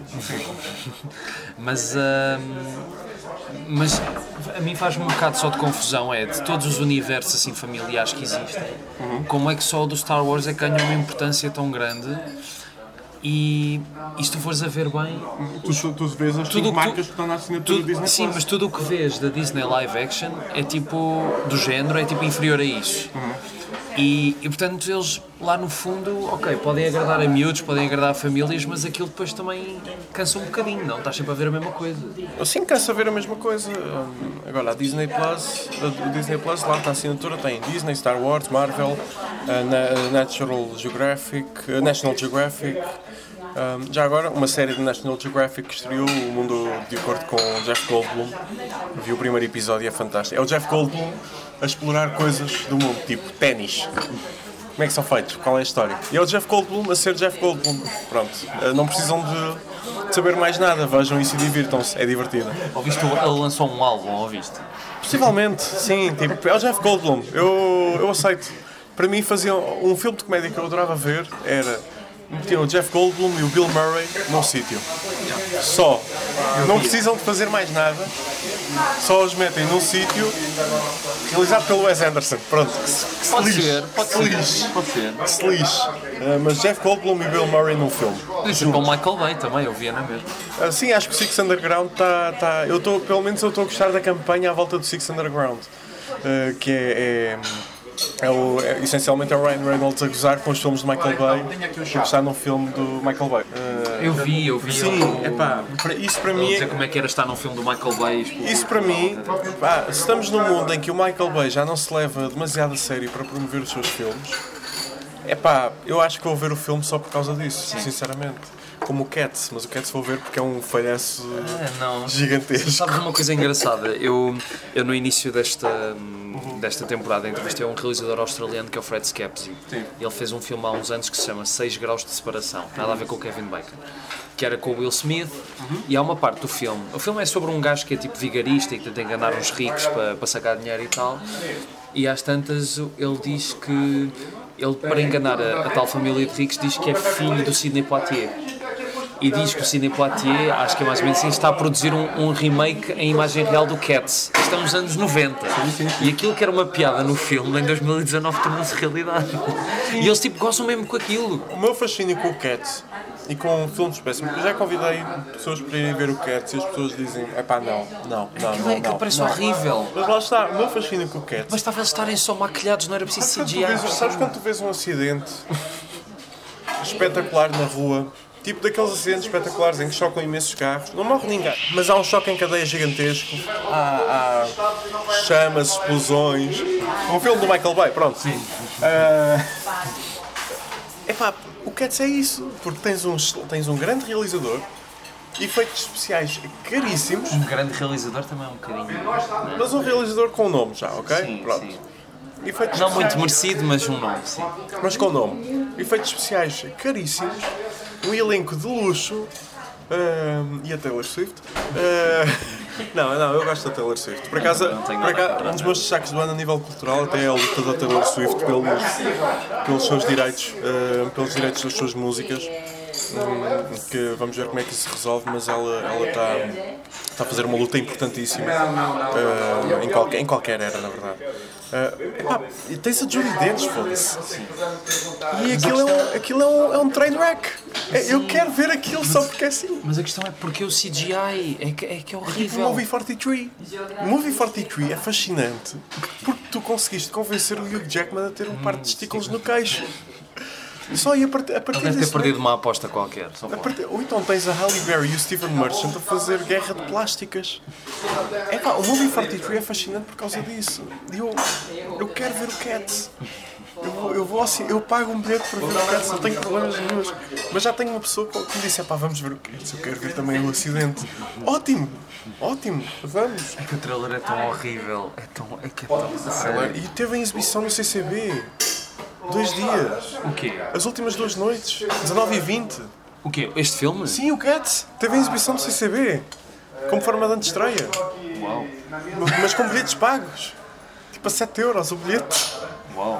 [SPEAKER 3] mas, hum, mas a mim faz-me um bocado só de confusão, é de todos os universos assim familiares que existem, uhum. Como é que só o do Star Wars é que ganha uma importância tão grande? E, e se tu fores a ver bem...
[SPEAKER 2] Tu, tu, tu vês as tudo marcas tu, que estão na assinatura
[SPEAKER 3] tudo,
[SPEAKER 2] Disney
[SPEAKER 3] Sim,
[SPEAKER 2] Plus.
[SPEAKER 3] mas tudo o que vês da Disney Live Action é tipo, do género, é tipo inferior a isso. Uhum. E, e portanto eles lá no fundo, ok, podem agradar a miúdos, podem agradar a famílias, mas aquilo depois também cansa um bocadinho, não? Estás sempre a ver a mesma coisa.
[SPEAKER 2] Sim, cansa a ver a mesma coisa. Agora, a Disney Plus, a Disney Plus lá na assinatura tem Disney, Star Wars, Marvel, a Natural Geographic, a National Geographic. Um, já agora, uma série de National Geographic que estreou, O Mundo de Acordo com Jeff Goldblum. Vi o primeiro episódio e é fantástico. É o Jeff Goldblum a explorar coisas do mundo, tipo ténis. Como é que são feitos? Qual é a história? E é o Jeff Goldblum a ser Jeff Goldblum. Pronto. Não precisam de, de saber mais nada. Vejam isso e divirtam-se. É divertido.
[SPEAKER 3] Ouviste? Ele lançou um álbum, ouviste?
[SPEAKER 2] Possivelmente, sim. Tipo, é o Jeff Goldblum. Eu, eu aceito. Para mim, fazia um filme de comédia que eu adorava ver era... Metiam o Jeff Goldblum e o Bill Murray num sítio. Só. Não precisam de fazer mais nada. só os metem num sítio realizado pelo Wes Anderson. Pronto, que se, que se
[SPEAKER 3] Pode
[SPEAKER 2] lixe.
[SPEAKER 3] ser, pode
[SPEAKER 2] que se
[SPEAKER 3] ser,
[SPEAKER 2] lixe.
[SPEAKER 3] pode ser.
[SPEAKER 2] Que se lixe. Uh, mas Jeff Goldblum e Bill Murray num filme.
[SPEAKER 3] Podia ser com o Michael Bay também, eu via na mesma.
[SPEAKER 2] Uh, sim, acho que o Six Underground está... Tá, eu estou, pelo menos eu estou a gostar da campanha à volta do Six Underground. Uh, que é... é É o, é, essencialmente é o Ryan Reynolds a gozar com os filmes de Michael Bay, a gostar num filme do Michael Bay. Uh,
[SPEAKER 3] Eu vi, eu vi.
[SPEAKER 2] sim,
[SPEAKER 3] eu,
[SPEAKER 2] é pá, isso para
[SPEAKER 3] Vou
[SPEAKER 2] mim
[SPEAKER 3] dizer
[SPEAKER 2] é,
[SPEAKER 3] como é que era estar num filme do Michael Bay.
[SPEAKER 2] isso para mim, pá, se estamos num mundo em que o Michael Bay já não se leva demasiado a sério para promover os seus filmes, é pá, eu acho que vou ver o filme só por causa disso, sim. Sinceramente. Como o Cats, mas o Cats vou ver porque é um falhaço
[SPEAKER 3] é, não.
[SPEAKER 2] gigantesco.
[SPEAKER 3] Sabes uma coisa engraçada? Eu, eu no início desta, desta temporada entrevistei um realizador australiano que é o Fred Scapsi. Ele fez um filme há uns anos que se chama seis graus de Separação, nada a ver com o Kevin Bacon, que era com o Will Smith, uhum. E há uma parte do filme, o filme é sobre um gajo que é tipo vigarista e que tenta enganar uns ricos para, para sacar dinheiro e tal, e às tantas ele diz que ele, para enganar a, a tal família de ricos, diz que é filho do Sidney Poitier. E diz que o Sidney Poitier, acho que é mais ou menos assim, está a produzir um, um remake em imagem real do Cats. Estamos nos anos noventa. Sim, sim. E aquilo que era uma piada no filme, em dois mil e dezanove, tornou-se realidade. Sim. E eles tipo gostam mesmo com aquilo.
[SPEAKER 2] O meu fascínio com o Cats e com filmes péssimos, eu já convidei pessoas para irem ver o Cats e as pessoas dizem, epá, não, não, não,
[SPEAKER 3] aquilo,
[SPEAKER 2] não,
[SPEAKER 3] é, aquilo
[SPEAKER 2] não,
[SPEAKER 3] parece
[SPEAKER 2] não.
[SPEAKER 3] horrível.
[SPEAKER 2] Mas lá está, o meu fascínio com o Cats...
[SPEAKER 3] Bastava eles estarem só maquilhados, não era preciso C G I.
[SPEAKER 2] Vês, sabes quando tu vês um acidente espetacular na rua? Tipo daqueles acidentes espetaculares em que chocam imensos carros. Não morre ninguém, mas há um choque em cadeia gigantesco. Há, há chamas, explosões. Um filme do Michael Bay, pronto. Sim. Uh... Epá, o Cats é isso. Porque tens um, tens um grande realizador, efeitos especiais caríssimos.
[SPEAKER 3] Um grande realizador também é um bocadinho... Não.
[SPEAKER 2] Mas um realizador com nome já, ok?
[SPEAKER 3] Sim,
[SPEAKER 2] pronto.
[SPEAKER 3] sim.
[SPEAKER 2] Efeitos
[SPEAKER 3] não
[SPEAKER 2] especiais.
[SPEAKER 3] muito merecido, mas um nome, sim.
[SPEAKER 2] Mas com nome. Efeitos especiais caríssimos. Um elenco de luxo. Uh, e a Taylor Swift. Uh, não, não, eu gosto da Taylor Swift. Por acaso, por acaso um dos meus destaques do ano a nível cultural até é a luta da Taylor Swift pelos, pelos seus direitos, uh, pelos direitos das suas músicas. Um, que vamos ver como é que isso se resolve, mas ela ela está está a fazer uma luta importantíssima uh, em, qualquer, em qualquer era, na verdade. Uh, epá, e tens a Judi Dench, foda-se. E aquilo, é um, aquilo é, um, é um train wreck. É, eu quero ver aquilo só porque é assim.
[SPEAKER 3] Mas a questão é porque o C G I é que é, que é horrível.
[SPEAKER 2] O Movie quarenta e três. O Movie quarenta e três é fascinante porque tu conseguiste convencer o Hugh Jackman a ter um par de testículos no queixo. Só ia a partir, a partir
[SPEAKER 3] Ele deve ter
[SPEAKER 2] disso,
[SPEAKER 3] perdido uma aposta qualquer. Só
[SPEAKER 2] partir, ou então tens a Halle Berry e o Stephen Merchant a fazer guerra de plásticas. É pá, o Movie quarenta e três é fascinante por causa disso. E eu, eu quero ver o Cats. Eu, vou, eu, vou assim, eu pago um bilhete para ver o Cats, não tenho problemas nenhums. Mas já tenho uma pessoa que me disse: é pá, vamos ver o Cats, eu quero ver também o acidente. Ótimo, ótimo, vamos.
[SPEAKER 3] É que o trailer é tão horrível. É tão. É que é tão. Sério.
[SPEAKER 2] E teve em exibição no C C B. Dois dias.
[SPEAKER 3] O quê?
[SPEAKER 2] As últimas duas noites. dezanove e vinte.
[SPEAKER 3] O quê? Este filme?
[SPEAKER 2] Sim, o Cats. Teve em exibição no C C B. Como forma de antestreia.
[SPEAKER 3] Uau.
[SPEAKER 2] Mas com bilhetes pagos. Tipo a sete euros o bilhete.
[SPEAKER 3] Uau.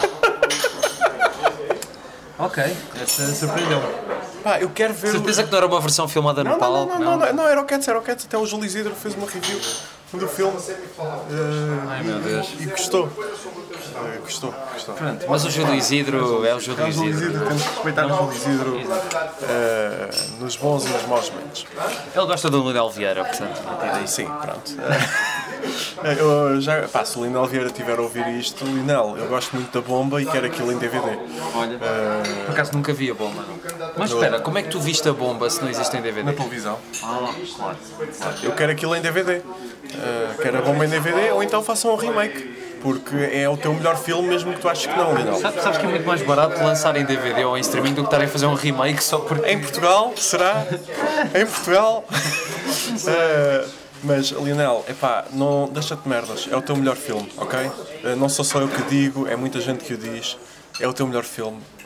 [SPEAKER 3] Ok. Essa surpreendeu-me.
[SPEAKER 2] Pá, eu quero ver...
[SPEAKER 3] Certeza
[SPEAKER 2] o...
[SPEAKER 3] que não era uma versão filmada no
[SPEAKER 2] não,
[SPEAKER 3] palco?
[SPEAKER 2] Não, não, não, não, não, era o Cats, era o Cats. Até o Júlio Isidro fez uma review do filme. Uh,
[SPEAKER 3] Ai meu Deus.
[SPEAKER 2] E gostou. Uh, gostou, gostou.
[SPEAKER 3] Pronto, mas o Júlio Isidro é o Júlio
[SPEAKER 2] É o Júlio
[SPEAKER 3] Isidro.
[SPEAKER 2] Isidro, temos que respeitar o Júlio Isidro uh, nos bons e nos maus momentos.
[SPEAKER 3] Ele gosta do Lindel Vieira, portanto.
[SPEAKER 2] Aí sim, pronto. Eu já, pá, se o Lindel Vieira estiver a ouvir isto, Lindel, eu gosto muito da Bomba e quero aquilo em D V D.
[SPEAKER 3] Olha, uh, por acaso nunca vi a Bomba. Mas espera, como é que tu viste a Bomba se não existe em D V D?
[SPEAKER 2] Na televisão.
[SPEAKER 3] Ah, claro. claro.
[SPEAKER 2] Eu quero aquilo em D V D. Uh, quero a Bomba em D V D ou então façam um remake. Porque é o teu melhor filme mesmo que tu aches que não, Lindel.
[SPEAKER 3] Sabes, sabes que é muito mais barato lançar em D V D ou em streaming do que estarem a fazer um remake só porque...
[SPEAKER 2] Em Portugal, será? Em Portugal? uh, Mas, Lionel, epá, não, deixa-te merdas, é o teu melhor filme, ok? Uh, não sou só eu que digo, é muita gente que o diz, é o teu melhor filme.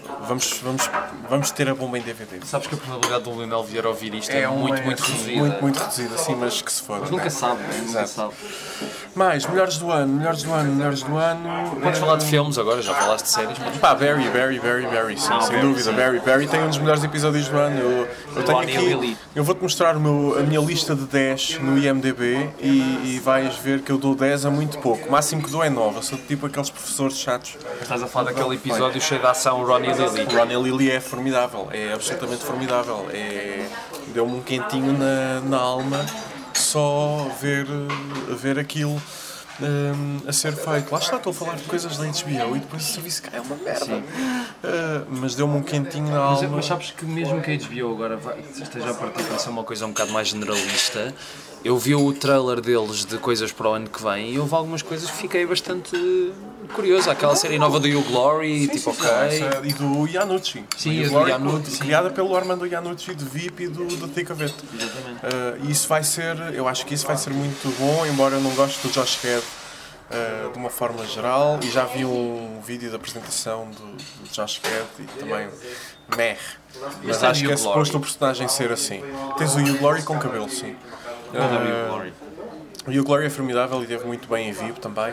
[SPEAKER 2] vamos, vamos, vamos ter a bomba em D V D.
[SPEAKER 3] Sabes que a probabilidade do Lionel Vieira ouvir isto é,
[SPEAKER 2] uma-
[SPEAKER 3] muito, muito reduzida.
[SPEAKER 2] Muito, muito reduzida, sim, mas que se for.
[SPEAKER 3] Mas nunca sabe, né? Nunca
[SPEAKER 2] Exato.
[SPEAKER 3] sabe.
[SPEAKER 2] Mais, melhores do ano, melhores do ano, melhores do ano.
[SPEAKER 3] Podes
[SPEAKER 2] eh,
[SPEAKER 3] falar de filmes agora, já falaste de séries, mas...
[SPEAKER 2] Pá, Barry, Barry, Barry, Barry, sim,
[SPEAKER 3] Ah,
[SPEAKER 2] sem
[SPEAKER 3] Barry,
[SPEAKER 2] dúvida.
[SPEAKER 3] sim.
[SPEAKER 2] Barry, Barry tem um dos melhores episódios do ano. Eu, eu tenho
[SPEAKER 3] Ronnie
[SPEAKER 2] aqui,
[SPEAKER 3] Lily.
[SPEAKER 2] eu vou-te mostrar o meu, a minha lista de dez no I M D B e, e vais ver que eu dou dez a muito pouco. O máximo que dou é nove. Eu sou tipo aqueles professores chatos.
[SPEAKER 3] Estás a falar daquele episódio cheio de ação, Ronnie Lily.
[SPEAKER 2] O Ronnie Lily é formidável, é absolutamente formidável. É, deu-me um quentinho na, na alma só ver, ver aquilo. hum, a ser feito. Lá está, estou a falar de coisas da H B O e depois o serviço cai, é uma merda. Uh, mas deu-me um quentinho na
[SPEAKER 3] Mas,
[SPEAKER 2] alma.
[SPEAKER 3] mas sabes que mesmo que a H B O agora vai, esteja a partir para ser uma coisa um bocado mais generalista, eu vi o trailer deles de coisas para o ano que vem e houve algumas coisas que fiquei bastante curioso. Aquela série nova do You Glory,
[SPEAKER 2] Sim,
[SPEAKER 3] tipo,
[SPEAKER 2] sim,
[SPEAKER 3] ok.
[SPEAKER 2] essa- E do Iannucci.
[SPEAKER 3] Sim,
[SPEAKER 2] do
[SPEAKER 3] a do
[SPEAKER 2] Glory,
[SPEAKER 3] Iannucci, sim.
[SPEAKER 2] criada pelo Armando Iannucci de V I P e do, do Thick of It.
[SPEAKER 3] Exatamente.
[SPEAKER 2] Uh, e isso vai ser, eu acho que isso vai ser muito bom, embora eu não goste do Josh Gad uh, de uma forma geral. E já vi um vídeo da apresentação do, do Josh Gad e também meh. Mas
[SPEAKER 3] Este é
[SPEAKER 2] acho
[SPEAKER 3] o
[SPEAKER 2] que é
[SPEAKER 3] Hugh
[SPEAKER 2] suposto o
[SPEAKER 3] Laurie.
[SPEAKER 2] personagem ser assim. Tens o Hugh Glory com cabelo, sim.
[SPEAKER 3] Eu adoro
[SPEAKER 2] Uh,
[SPEAKER 3] You Glory.
[SPEAKER 2] O Hugh Glory é formidável e teve muito bem em V I P também.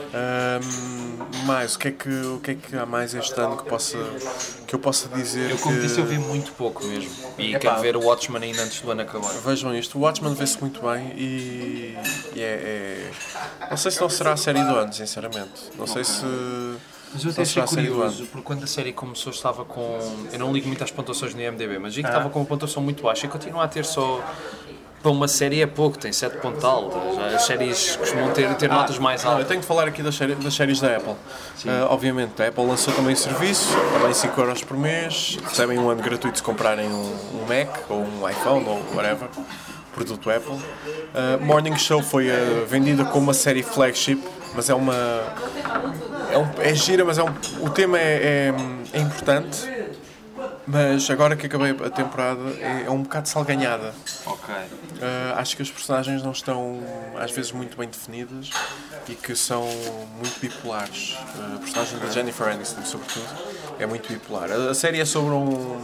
[SPEAKER 2] Ahm, mais, o que, é que, o que é que há mais este ano que, possa, que eu possa dizer
[SPEAKER 3] Eu, como
[SPEAKER 2] que...
[SPEAKER 3] disse, eu vi muito pouco mesmo. E
[SPEAKER 2] Epá.
[SPEAKER 3] quero ver o Watchmen ainda antes do ano acabar.
[SPEAKER 2] Vejam isto, o Watchmen vê-se muito bem e, e é, é... Não sei se não será a série do ano, sinceramente. Não sei se...
[SPEAKER 3] Mas eu
[SPEAKER 2] Só
[SPEAKER 3] até
[SPEAKER 2] será
[SPEAKER 3] achei
[SPEAKER 2] a série do
[SPEAKER 3] curioso,
[SPEAKER 2] ano.
[SPEAKER 3] porque quando a série começou estava com... Eu não ligo muito às pontuações no I M D B, mas vi que
[SPEAKER 2] Ah.
[SPEAKER 3] estava com uma pontuação muito baixa e continua a ter só... Para uma série é pouco, tem sete ponto tal. Já as séries costumam ter, ter notas mais
[SPEAKER 2] Não, eu
[SPEAKER 3] altas.
[SPEAKER 2] tenho de falar aqui das, séries, das séries da Apple. Ah, obviamente, a Apple lançou também serviço, também cinco euros por mês, recebem um ano gratuito se comprarem um, um Mac ou um iPhone ou whatever, produto Apple. Ah, Morning Show foi ah, vendida como uma série flagship, mas é uma... É, um, é gira, mas é um, o tema é, é, é importante, mas agora que acabei a temporada é, é um bocado salganhada.
[SPEAKER 3] Ok.
[SPEAKER 2] Uh, acho que as personagens não estão às vezes muito bem definidas e que são muito bipolares. Uh, a personagem da Jennifer Aniston, sobretudo, é muito bipolar. A, a série é sobre um,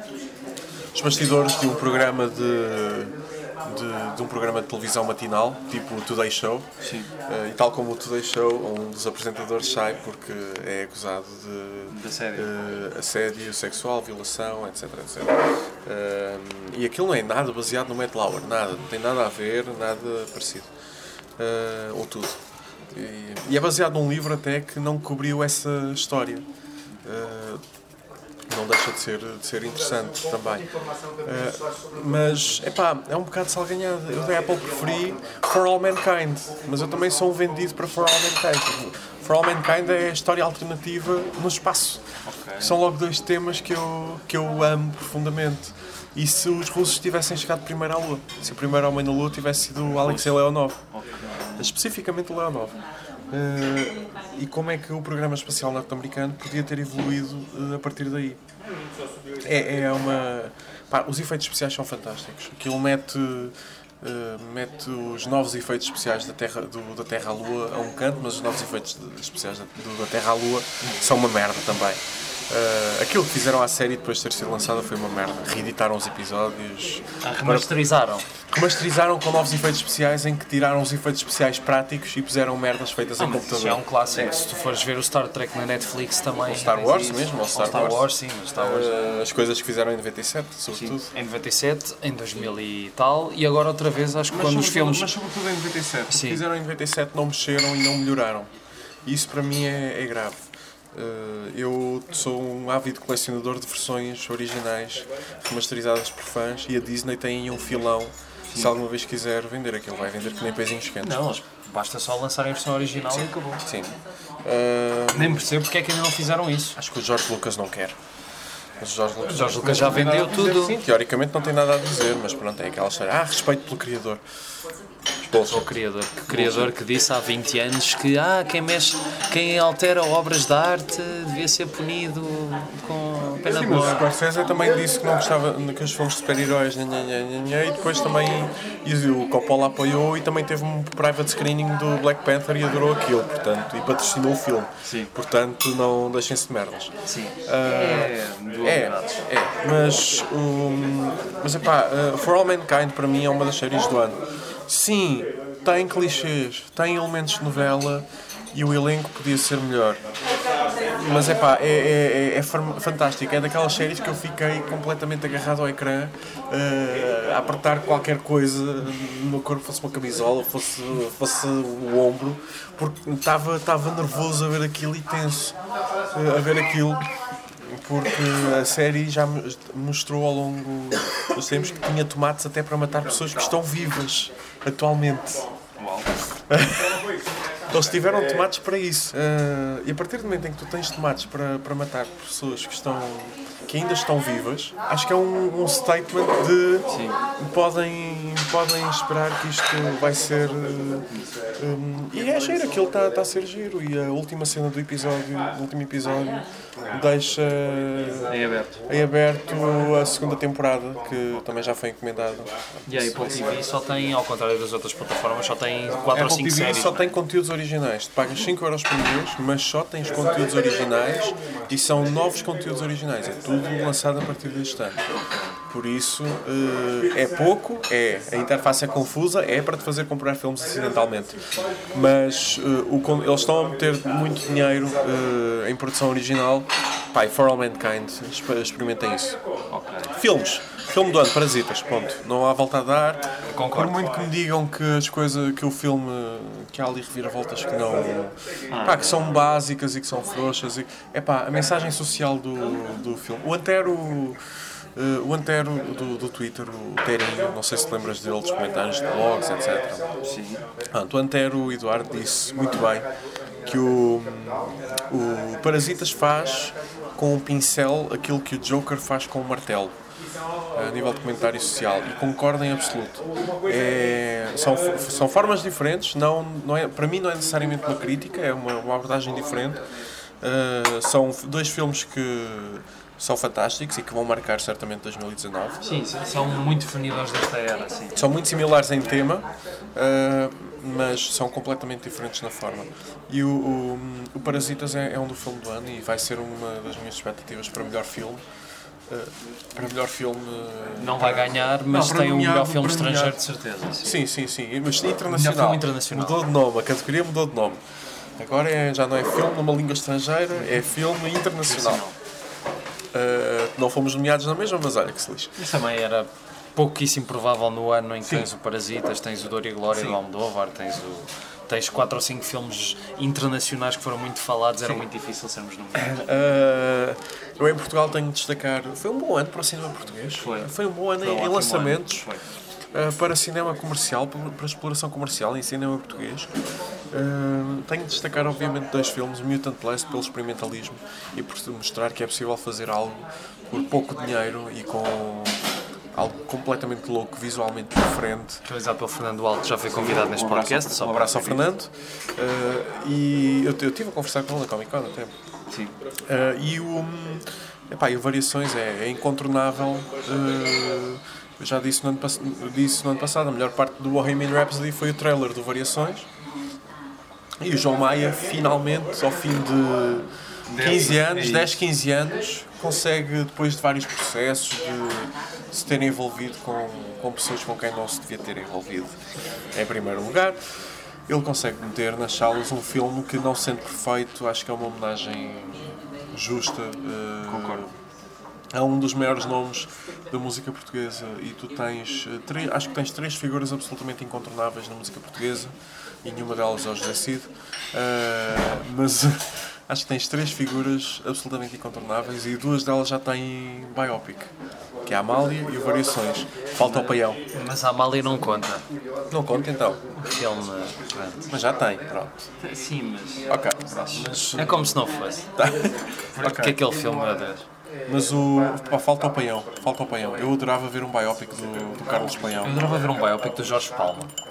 [SPEAKER 2] os bastidores de um programa de, de, de um programa de televisão matinal, tipo o Today Show.
[SPEAKER 3] Sim.
[SPEAKER 2] Uh, e tal como o Today Show, um dos apresentadores sai porque é acusado de
[SPEAKER 3] Da série.
[SPEAKER 2] uh, assédio sexual, violação, etc, etcétera. Uh, e aquilo não é nada baseado no Matt Lauer, nada, não tem nada a ver, nada parecido. Uh, ou tudo. E, e é baseado num livro até que não cobriu essa história. Uh, não deixa de ser, de ser interessante também. Uh, mas, epá, é um bocado salganhado. Eu da Apple preferi For All Mankind, mas eu também sou um vendido para For All Mankind. For All Mankind é a história alternativa no espaço.
[SPEAKER 3] Ok.
[SPEAKER 2] São logo dois temas que eu, que eu amo profundamente. E se os russos tivessem chegado primeiro à Lua? Se o primeiro homem na Lua tivesse sido o Alexei Leonov? Especificamente o Leonov. Uh, e como é que o programa espacial norte-americano podia ter evoluído uh, a partir daí? É, é uma... Pá, os efeitos especiais são fantásticos. Aquilo mete... Uh, mete os novos efeitos especiais da Terra, do, da Terra à Lua a um canto, mas os novos efeitos de- especiais da, do, da Terra à Lua são uma merda também. Uh, aquilo que fizeram à série depois de ter sido lançada foi uma merda. Reeditaram os episódios,
[SPEAKER 3] Ah, remasterizaram.
[SPEAKER 2] remasterizaram com novos efeitos especiais em que tiraram os efeitos especiais práticos e puseram merdas feitas
[SPEAKER 3] Ah,
[SPEAKER 2] em
[SPEAKER 3] mas
[SPEAKER 2] computador.
[SPEAKER 3] isso é um clássico. Se tu fores ver o Star Trek na Netflix também.
[SPEAKER 2] Star
[SPEAKER 3] tens
[SPEAKER 2] Wars
[SPEAKER 3] isso.
[SPEAKER 2] mesmo, ou
[SPEAKER 3] Ou
[SPEAKER 2] Star
[SPEAKER 3] Star
[SPEAKER 2] Wars.
[SPEAKER 3] Wars, sim, mas Star Wars.
[SPEAKER 2] Uh, as coisas que fizeram em noventa e sete, sobretudo.
[SPEAKER 3] Em noventa e sete, em dois mil e tal, e agora outra vez acho que quando os filmes.
[SPEAKER 2] Mas sobretudo em noventa e sete. O que
[SPEAKER 3] Sim.
[SPEAKER 2] fizeram em noventa e sete não mexeram e não melhoraram. E isso para mim é, é grave. Uh, eu sou um ávido colecionador de versões originais remasterizadas por fãs e a Disney tem aí um filão. Se alguma vez quiser vender aquilo, vai vender que nem pezinhos quentes.
[SPEAKER 3] Não, eles- basta só lançarem a versão original e acabou.
[SPEAKER 2] Sim. Uh,
[SPEAKER 3] Nem percebo porque é que ainda não fizeram isso.
[SPEAKER 2] acho que o George Lucas não quer. Mas o George Lucas,
[SPEAKER 3] O George Lucas já vendeu tudo.
[SPEAKER 2] Sim, teoricamente não tem nada a dizer, mas pronto, é aquela história. Ah, respeito pelo criador.
[SPEAKER 3] O criador, o criador que disse há vinte anos que ah, quem mexe, quem altera obras de arte devia ser punido com pena de
[SPEAKER 2] Sim, mas o
[SPEAKER 3] morte.
[SPEAKER 2] Scorsese também disse que não gostava que os filmes de super-heróis nha, nha, nha, nha, nha, e depois também e o Coppola apoiou e também teve um private screening do Black Panther e adorou aquilo, portanto, e patrocinou o filme.
[SPEAKER 3] Sim.
[SPEAKER 2] Portanto, não deixem-se de merdas.
[SPEAKER 3] Sim.
[SPEAKER 2] Uh,
[SPEAKER 3] é,
[SPEAKER 2] é, é, mas, um, mas epá, uh, For All Mankind para mim é uma das séries do ano. Sim, tem clichês, tem elementos de novela e o elenco podia ser melhor. Mas epá, é, é, é, é fantástico, é daquelas séries que eu fiquei completamente agarrado ao ecrã, uh, a apertar qualquer coisa no meu corpo, fosse uma camisola, fosse, fosse o ombro, porque estava nervoso a ver aquilo e tenso uh, a ver aquilo. Porque a série já mostrou ao longo dos tempos que tinha tomates até para matar pessoas que estão vivas atualmente.
[SPEAKER 3] Uau.
[SPEAKER 2] Eles tiveram tomates para isso. Uh, e a partir do momento em que tu tens tomates para, para matar pessoas que, estão, que ainda estão vivas, acho que é um, um statement de podem, podem esperar que isto vai ser. Uh, um, e é giro, aquilo está tá a ser giro. E a última cena do episódio, do último episódio deixa
[SPEAKER 3] em aberto.
[SPEAKER 2] em aberto a segunda temporada, que também já foi encomendada.
[SPEAKER 3] E a Apple T V só tem, ao contrário das outras plataformas, só tem quatro ou cinco séries.
[SPEAKER 2] Só tem conteúdos originais. Tu pagas cinco euros por mês, mas só tens conteúdos originais e são novos conteúdos originais. É tudo lançado a partir deste ano. Por isso, é pouco, é. A interface é confusa, é para te fazer comprar filmes acidentalmente. Mas o, eles estão a meter muito dinheiro em produção original. Pai, For All Mankind, experimentem isso.
[SPEAKER 3] Okay.
[SPEAKER 2] Filmes. Filme do ano, Parasitas, ponto. Não há volta a dar.
[SPEAKER 3] Concordo.
[SPEAKER 2] Por muito que me digam que as coisas, que o filme, que há ali reviravoltas que não, ah, pá, que são básicas e que são frouxas. E, epá, a mensagem social do, do filme. O Antero, uh, o Antero do, do Twitter, o Terinho, não sei se te lembras dele, dos comentários de blogs, etcétera.
[SPEAKER 3] Sim.
[SPEAKER 2] Ah, o Antero, o Eduardo, disse muito bem que o, o Parasitas faz com um pincel aquilo que o Joker faz com um martelo. A nível de comentário social, e concordo em absoluto. É, são, são formas diferentes, não, não é, para mim não é necessariamente uma crítica, é uma, uma abordagem diferente. Uh, são dois filmes que são fantásticos e que vão marcar certamente dois mil e dezanove.
[SPEAKER 3] Sim, sim, são muito definidos desta era. Sim.
[SPEAKER 2] São muito similares em tema, uh, mas são completamente diferentes na forma. E o, o, o Parasitas é, é um do filme do ano e vai ser uma das minhas expectativas para melhor filme. Uh, para melhor filme. Uh,
[SPEAKER 3] não vai ganhar, mas
[SPEAKER 2] não,
[SPEAKER 3] tem o um melhor filme
[SPEAKER 2] premiado.
[SPEAKER 3] estrangeiro de certeza.
[SPEAKER 2] Sim, sim, sim. sim. Mas internacional.
[SPEAKER 3] Melhor filme internacional.
[SPEAKER 2] Mudou de nome, a categoria mudou de nome. Agora é, já não é filme numa língua estrangeira, é filme internacional. Uh, não fomos nomeados na mesma, mas olha que se lixa.
[SPEAKER 3] Isso também era pouquíssimo provável no ano em que
[SPEAKER 2] sim.
[SPEAKER 3] tens o Parasitas, tens o Dor e Glória do Almodóvar, tens o. Tens quatro ou cinco filmes internacionais que foram muito falados, era Sim. muito difícil sermos nomeados.
[SPEAKER 2] Uh, eu em Portugal tenho de destacar. Foi um bom ano para o cinema português.
[SPEAKER 3] Foi,
[SPEAKER 2] foi um bom ano
[SPEAKER 3] foi
[SPEAKER 2] em,
[SPEAKER 3] um
[SPEAKER 2] em lançamentos
[SPEAKER 3] uh,
[SPEAKER 2] para cinema comercial, para exploração comercial em cinema português. Uh, tenho de destacar, obviamente, dois filmes: Mutant Blast, pelo experimentalismo e por mostrar que é possível fazer algo por pouco dinheiro e com. Algo completamente louco, visualmente diferente.
[SPEAKER 3] Realizado pelo Fernando Alto, já foi convidado neste
[SPEAKER 2] um abraço,
[SPEAKER 3] podcast.
[SPEAKER 2] Um abraço ao Fernando. Uh, e eu, eu estive a conversar com ele na Comic Con até.
[SPEAKER 3] Sim.
[SPEAKER 2] Uh, e o. Epá, e o Variações é, é incontornável. Uh, eu já disse no, ano, disse no ano passado, a melhor parte do Bohemian Rhapsody foi o trailer do Variações. E o João Maia, finalmente, ao fim de quinze anos, dez, quinze anos, consegue, depois de vários processos, de se ter envolvido com, com pessoas com quem não se devia ter envolvido em primeiro lugar, ele consegue meter nas salas um filme que, não sendo perfeito, acho que é uma homenagem justa uh,
[SPEAKER 3] Concordo.
[SPEAKER 2] a um dos maiores nomes da música portuguesa. E tu tens, uh, três, acho que tens três figuras absolutamente incontornáveis na música portuguesa, e nenhuma delas é o José Cid, uh, mas acho que tens três figuras absolutamente incontornáveis e duas delas já têm biopic, que é a Amália e o Variações. Falta o Paião.
[SPEAKER 3] Mas a Amália não conta.
[SPEAKER 2] Não conta então.
[SPEAKER 3] O filme.
[SPEAKER 2] Mas já tem, pronto.
[SPEAKER 3] Sim, mas.
[SPEAKER 2] Ok. Mas,
[SPEAKER 3] é como se não fosse.
[SPEAKER 2] Tá.
[SPEAKER 3] Porque okay. Aquele filme, meu Deus.
[SPEAKER 2] Mas o. Pá, falta o Paião. Falta o Paião. Eu adorava ver um biopic do, do Carlos Paião.
[SPEAKER 3] Eu adorava ver um biopic do Jorge Palma.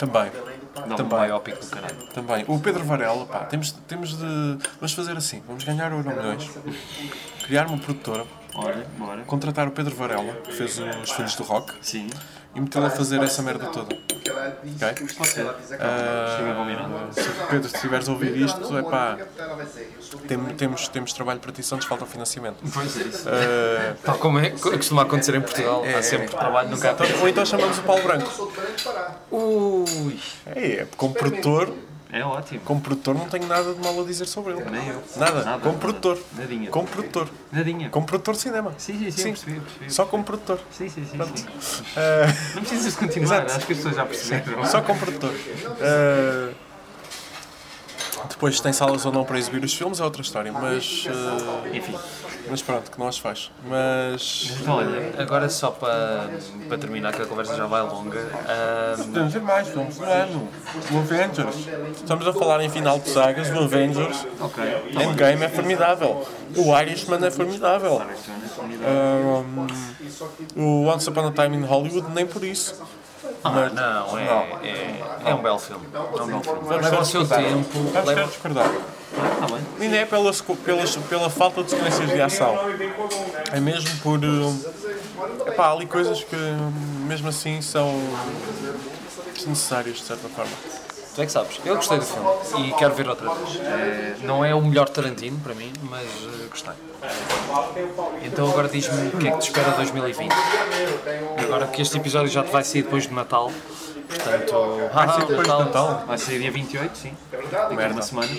[SPEAKER 2] Também.
[SPEAKER 3] Não,
[SPEAKER 2] Também.
[SPEAKER 3] um biopic do caralho.
[SPEAKER 2] Também. O Pedro Varela, pá, temos, temos de... Vamos fazer assim, vamos ganhar o Euro Milhões. Criar uma produtora.
[SPEAKER 3] Olha, bora.
[SPEAKER 2] Contratar o Pedro Varela, que fez os Filhos do Rock.
[SPEAKER 3] Sim.
[SPEAKER 2] E metê-lo a fazer essa merda toda. Ok?
[SPEAKER 3] Pode ser. Chega combinado.
[SPEAKER 2] Se o Pedro estiveres a ouvir isto, é pá, tem, temos, temos trabalho para ti, só nos falta o financiamento.
[SPEAKER 3] Pois é isso.
[SPEAKER 2] Uh,
[SPEAKER 3] Tal como é, costuma acontecer em Portugal, há sempre trabalho no carro.
[SPEAKER 2] ou então chamamos o Paulo Branco.
[SPEAKER 3] Ui,
[SPEAKER 2] É, como produtor,
[SPEAKER 3] é ótimo.
[SPEAKER 2] como produtor não tenho nada de mal a dizer sobre ele.
[SPEAKER 3] Nem eu.
[SPEAKER 2] Nada,
[SPEAKER 3] Nada,
[SPEAKER 2] como
[SPEAKER 3] nada.
[SPEAKER 2] produtor.
[SPEAKER 3] Nadinha.
[SPEAKER 2] Como produtor.
[SPEAKER 3] Nadinha.
[SPEAKER 2] Como produtor de cinema.
[SPEAKER 3] Sim, sim, sim,
[SPEAKER 2] Sim.
[SPEAKER 3] percebi, percebi.
[SPEAKER 2] Só como produtor.
[SPEAKER 3] Sim, sim, sim.
[SPEAKER 2] Pronto.
[SPEAKER 3] sim.
[SPEAKER 2] Uh,
[SPEAKER 3] Não precisas de continuar,
[SPEAKER 2] Exato.
[SPEAKER 3] acho que as pessoas já perceberam.
[SPEAKER 2] Só como produtor. Uh, depois se tem salas ou não para exibir os filmes é outra história, mas, uh,
[SPEAKER 3] Enfim.
[SPEAKER 2] mas pronto, que não as faz. Mas
[SPEAKER 3] Então, olha, agora só para, para terminar, que a conversa já vai longa. ahm,
[SPEAKER 2] podemos ver mais filmes do ano. O Avengers. Estamos a falar em final de sagas, o Avengers.
[SPEAKER 3] ok.
[SPEAKER 2] Endgame é formidável. O Irishman é formidável. Um, o Once Upon a Time in Hollywood, nem por isso.
[SPEAKER 3] Ah,
[SPEAKER 2] Mas-
[SPEAKER 3] não, é, é, é um belo filme. É um belo filme.
[SPEAKER 2] Vamos
[SPEAKER 3] Leva
[SPEAKER 2] ter
[SPEAKER 3] o seu
[SPEAKER 2] discordar.
[SPEAKER 3] tempo.
[SPEAKER 2] Vamos ter
[SPEAKER 3] Leva...
[SPEAKER 2] discordar.
[SPEAKER 3] Está bem.
[SPEAKER 2] E não é pela, pela, pela falta de sequências de ação. É mesmo por. Uh, epá, há ali coisas que, mesmo assim, são desnecessárias, de certa forma.
[SPEAKER 3] Tu é que sabes. Eu gostei do filme e quero ver outra vez. É, não é o melhor Tarantino para mim, mas uh, gostei. Então agora diz-me o que é que te espera dois mil e vinte. Agora que este episódio já te vai sair depois de Natal. Portanto,
[SPEAKER 2] Vai ser depois de Natal?
[SPEAKER 3] Vai ser dia vinte e oito, sim. Daqui a uma semana.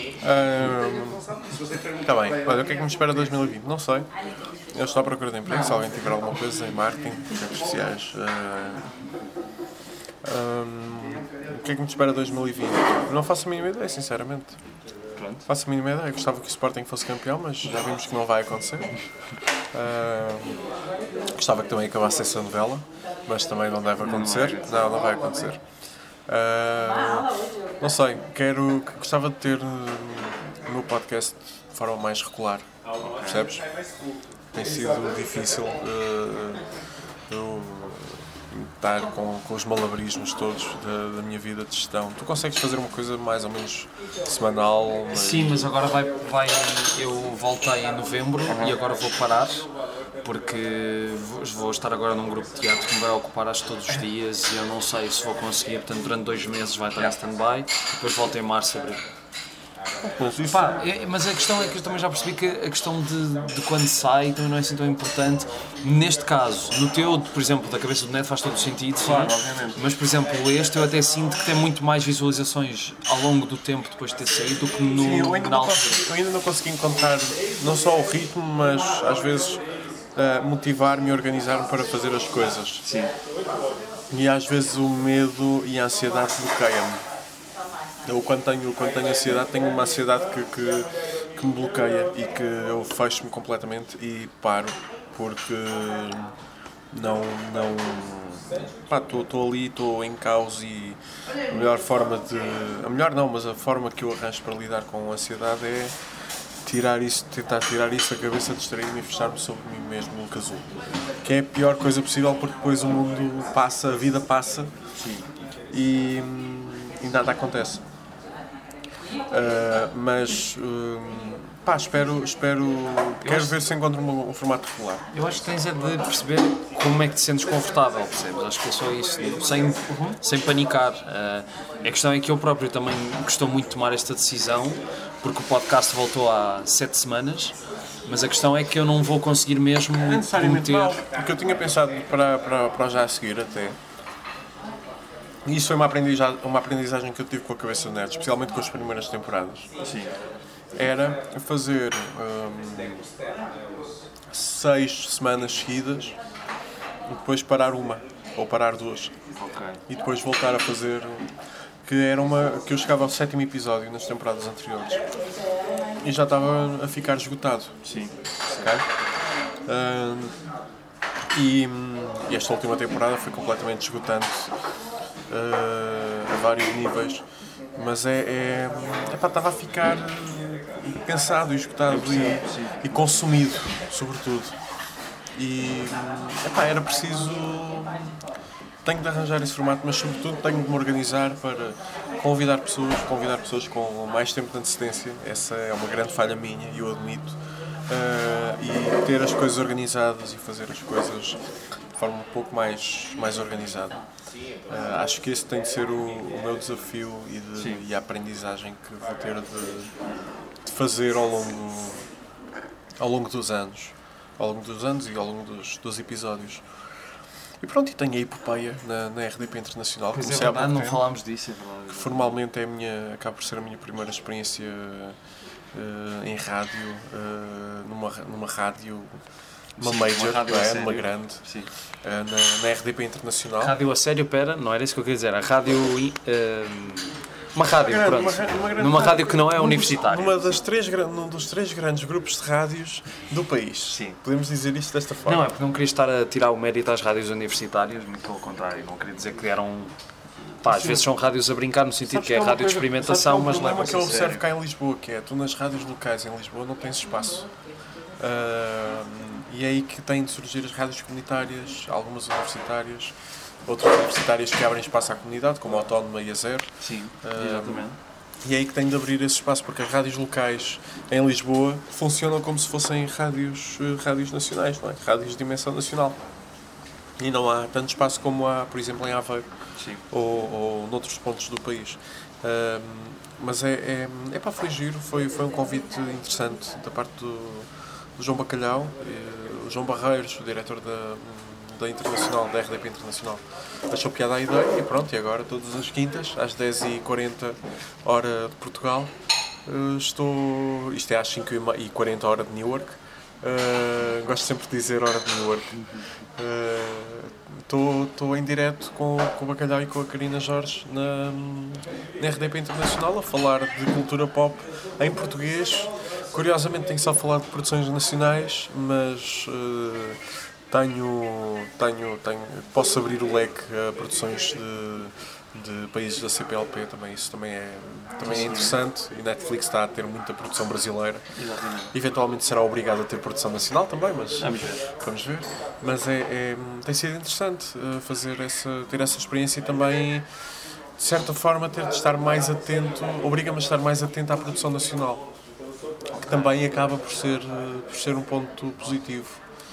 [SPEAKER 2] Está bem. Olha, o que é que me espera dois mil e vinte? Não sei. Eu estou à procura de emprego. Se alguém tiver alguma coisa em marketing, redes sociais. Uh, um, o que é que me espera dois mil e vinte? Eu não faço a mínima ideia, sinceramente.
[SPEAKER 3] Pronto.
[SPEAKER 2] Faço a mínima ideia. Eu gostava que o Sporting fosse campeão, mas já vimos que não vai acontecer. Uh, gostava que também acabasse essa novela, mas também não deve acontecer. Não, não vai acontecer. Uh, não sei, quero, gostava de ter uh, o meu podcast de forma mais regular, percebes? Tem sido difícil uh, eu estar com, com os malabarismos todos da, da minha vida de gestão. Tu consegues fazer uma coisa mais ou menos semanal? Mas...
[SPEAKER 3] Sim, mas agora vai, vai. Eu voltei em novembro e agora vou parar. Porque vou, vou estar agora num grupo de teatro que me vai ocupar acho todos os dias e eu não sei se vou conseguir, portanto durante dois meses vai estar em stand-by, depois volto em março a abrir.
[SPEAKER 2] Mas, isso...
[SPEAKER 3] Pá, é, mas a questão é que eu também já percebi que a questão de, de quando sai também não é assim tão importante. Neste caso, no teu, por exemplo, da Cabeça do Neto faz todo o sentido, sim,
[SPEAKER 2] Claro, obviamente.
[SPEAKER 3] mas por exemplo este eu até sinto que tem muito mais visualizações ao longo do tempo depois de ter saído do que no
[SPEAKER 2] Sim, eu ainda,
[SPEAKER 3] na
[SPEAKER 2] não
[SPEAKER 3] altura.
[SPEAKER 2] consegui, eu ainda não consegui encontrar não só o ritmo, mas às vezes uh, motivar-me e organizar-me para fazer as coisas.
[SPEAKER 3] Sim.
[SPEAKER 2] E às vezes o medo e a ansiedade bloqueiam-me. Eu quando tenho, quando tenho ansiedade, tenho uma ansiedade que, que, que me bloqueia e que eu fecho-me completamente e paro porque não, não, pá, estou ali, estou em caos e a melhor forma de, a melhor não, mas a forma que eu arranjo para lidar com a ansiedade é tirar isso, tentar tirar isso da cabeça, distrair-me e fechar-me sobre mim mesmo no casulo, que é a pior coisa possível porque depois o mundo passa, a vida passa e, e nada acontece. Uh, mas uh, pá, espero, espero quero ver se encontro um, um formato regular.
[SPEAKER 3] Eu acho que tens é de perceber como é que te sentes confortável, percebes? Acho que é só isso, sem, sem panicar. Uh, a questão é que eu próprio também gostou muito de tomar esta decisão, porque o podcast voltou há sete semanas, mas a questão é que eu não vou conseguir mesmo
[SPEAKER 2] Não é necessariamente mal,
[SPEAKER 3] prometer...
[SPEAKER 2] porque eu tinha pensado para, para, para já a seguir até. E isso foi uma aprendizagem, uma aprendizagem que eu tive com a Cabeça do Nerd, especialmente com as primeiras temporadas.
[SPEAKER 3] Sim.
[SPEAKER 2] Era fazer hum, seis semanas seguidas e depois parar uma, ou parar duas.
[SPEAKER 3] Ok.
[SPEAKER 2] E depois voltar a fazer, que era uma que eu chegava ao sétimo episódio nas temporadas anteriores e já estava a ficar esgotado.
[SPEAKER 3] Sim.
[SPEAKER 2] Okay? Hum, e, e esta última temporada foi completamente esgotante. Uh, a vários níveis, mas é, é, epá, estava a ficar cansado e esgotado e, e consumido, sobretudo. E epá, era preciso tenho de arranjar esse formato, mas sobretudo tenho de me organizar para convidar pessoas, convidar pessoas com mais tempo de antecedência. Essa é uma grande falha minha, e eu admito. Uh, e ter as coisas organizadas e fazer as coisas de forma um pouco mais, mais organizada. Uh, acho que esse tem de ser o, o meu desafio e, de, e a aprendizagem que vou ter de, de fazer ao longo, ao longo dos anos. Ao longo dos anos e ao longo dos, dos episódios. E pronto, e tenho a Epopeia na, na R D P Internacional.
[SPEAKER 3] Pois é verdade, não falámos disso, é verdade.
[SPEAKER 2] Que formalmente é a minha, acaba por ser a minha primeira experiência uh, em rádio, uh, numa, numa rádio, uma
[SPEAKER 3] Sim,
[SPEAKER 2] major,
[SPEAKER 3] uma rádio
[SPEAKER 2] não
[SPEAKER 3] a
[SPEAKER 2] é?
[SPEAKER 3] sério.
[SPEAKER 2] Numa grande,
[SPEAKER 3] Sim.
[SPEAKER 2] uh, na, na R D P Internacional.
[SPEAKER 3] Rádio a sério, pera, não era isso que eu queria dizer. A rádio... Uh, uma rádio,
[SPEAKER 2] Uma grande,
[SPEAKER 3] pronto.
[SPEAKER 2] uma, uma grande
[SPEAKER 3] Numa
[SPEAKER 2] rádio,
[SPEAKER 3] rádio que não é
[SPEAKER 2] num-
[SPEAKER 3] universitária.
[SPEAKER 2] Numa das três, gra- num dos três grandes grupos de rádios do país.
[SPEAKER 3] Sim.
[SPEAKER 2] Podemos dizer isto desta forma.
[SPEAKER 3] Não, é porque não queria estar a tirar o mérito às rádios universitárias, muito pelo contrário. Não queria dizer que eram... Pá, às vezes são rádios a brincar no sentido
[SPEAKER 2] Sabes
[SPEAKER 3] que é
[SPEAKER 2] uma
[SPEAKER 3] rádio de
[SPEAKER 2] coisa-
[SPEAKER 3] experimentação,
[SPEAKER 2] sabes
[SPEAKER 3] mas
[SPEAKER 2] que é um
[SPEAKER 3] leva-se
[SPEAKER 2] problema que eu
[SPEAKER 3] a
[SPEAKER 2] observo
[SPEAKER 3] sério.
[SPEAKER 2] cá em Lisboa, que é, tu nas rádios locais em Lisboa não tens espaço. Ah, e é aí que têm de surgir as rádios comunitárias, algumas universitárias, outras universitárias que abrem espaço à comunidade, como a Autónoma e a Zero.
[SPEAKER 3] Sim,
[SPEAKER 2] Ah,
[SPEAKER 3] exatamente.
[SPEAKER 2] E é aí que têm de abrir esse espaço, porque as rádios locais em Lisboa funcionam como se fossem rádios, eh, rádios nacionais, não é? Rádios de dimensão nacional. E não há tanto espaço como há, por exemplo, em Aveiro
[SPEAKER 3] Sim.
[SPEAKER 2] ou, ou noutros pontos do país. Ahm, mas é, é, é pá, foi giro, foi, foi um convite interessante da parte do, do João Bacalhau, eh, o João Barreiros, o diretor da, da Internacional, da R D P Internacional, achou piada a ideia e pronto, e agora todas as quintas, às dez e quarenta hora de Portugal, eh, estou, isto é às cinco e quarenta hora de Newark, uh, gosto sempre de dizer hora de Newark, estou uh, em direto com, com o Bacalhau e com a Karina Jorge na, na R D P Internacional a falar de cultura pop em português. Curiosamente tenho só falado de produções nacionais, mas uh, tenho, tenho, tenho, posso abrir o leque a produções de, de países da C P L P também. Isso também é, também é interessante, e Netflix está a ter muita produção brasileira.
[SPEAKER 3] Exatamente.
[SPEAKER 2] Eventualmente será obrigado a ter produção nacional também, mas
[SPEAKER 3] Vamos ver.
[SPEAKER 2] vamos ver. Mas é, é, tem sido interessante uh, fazer essa, ter essa experiência e também, de certa forma, ter de estar mais atento, obriga-me a estar mais atento à produção nacional, que também acaba por ser, uh, por ser um ponto positivo.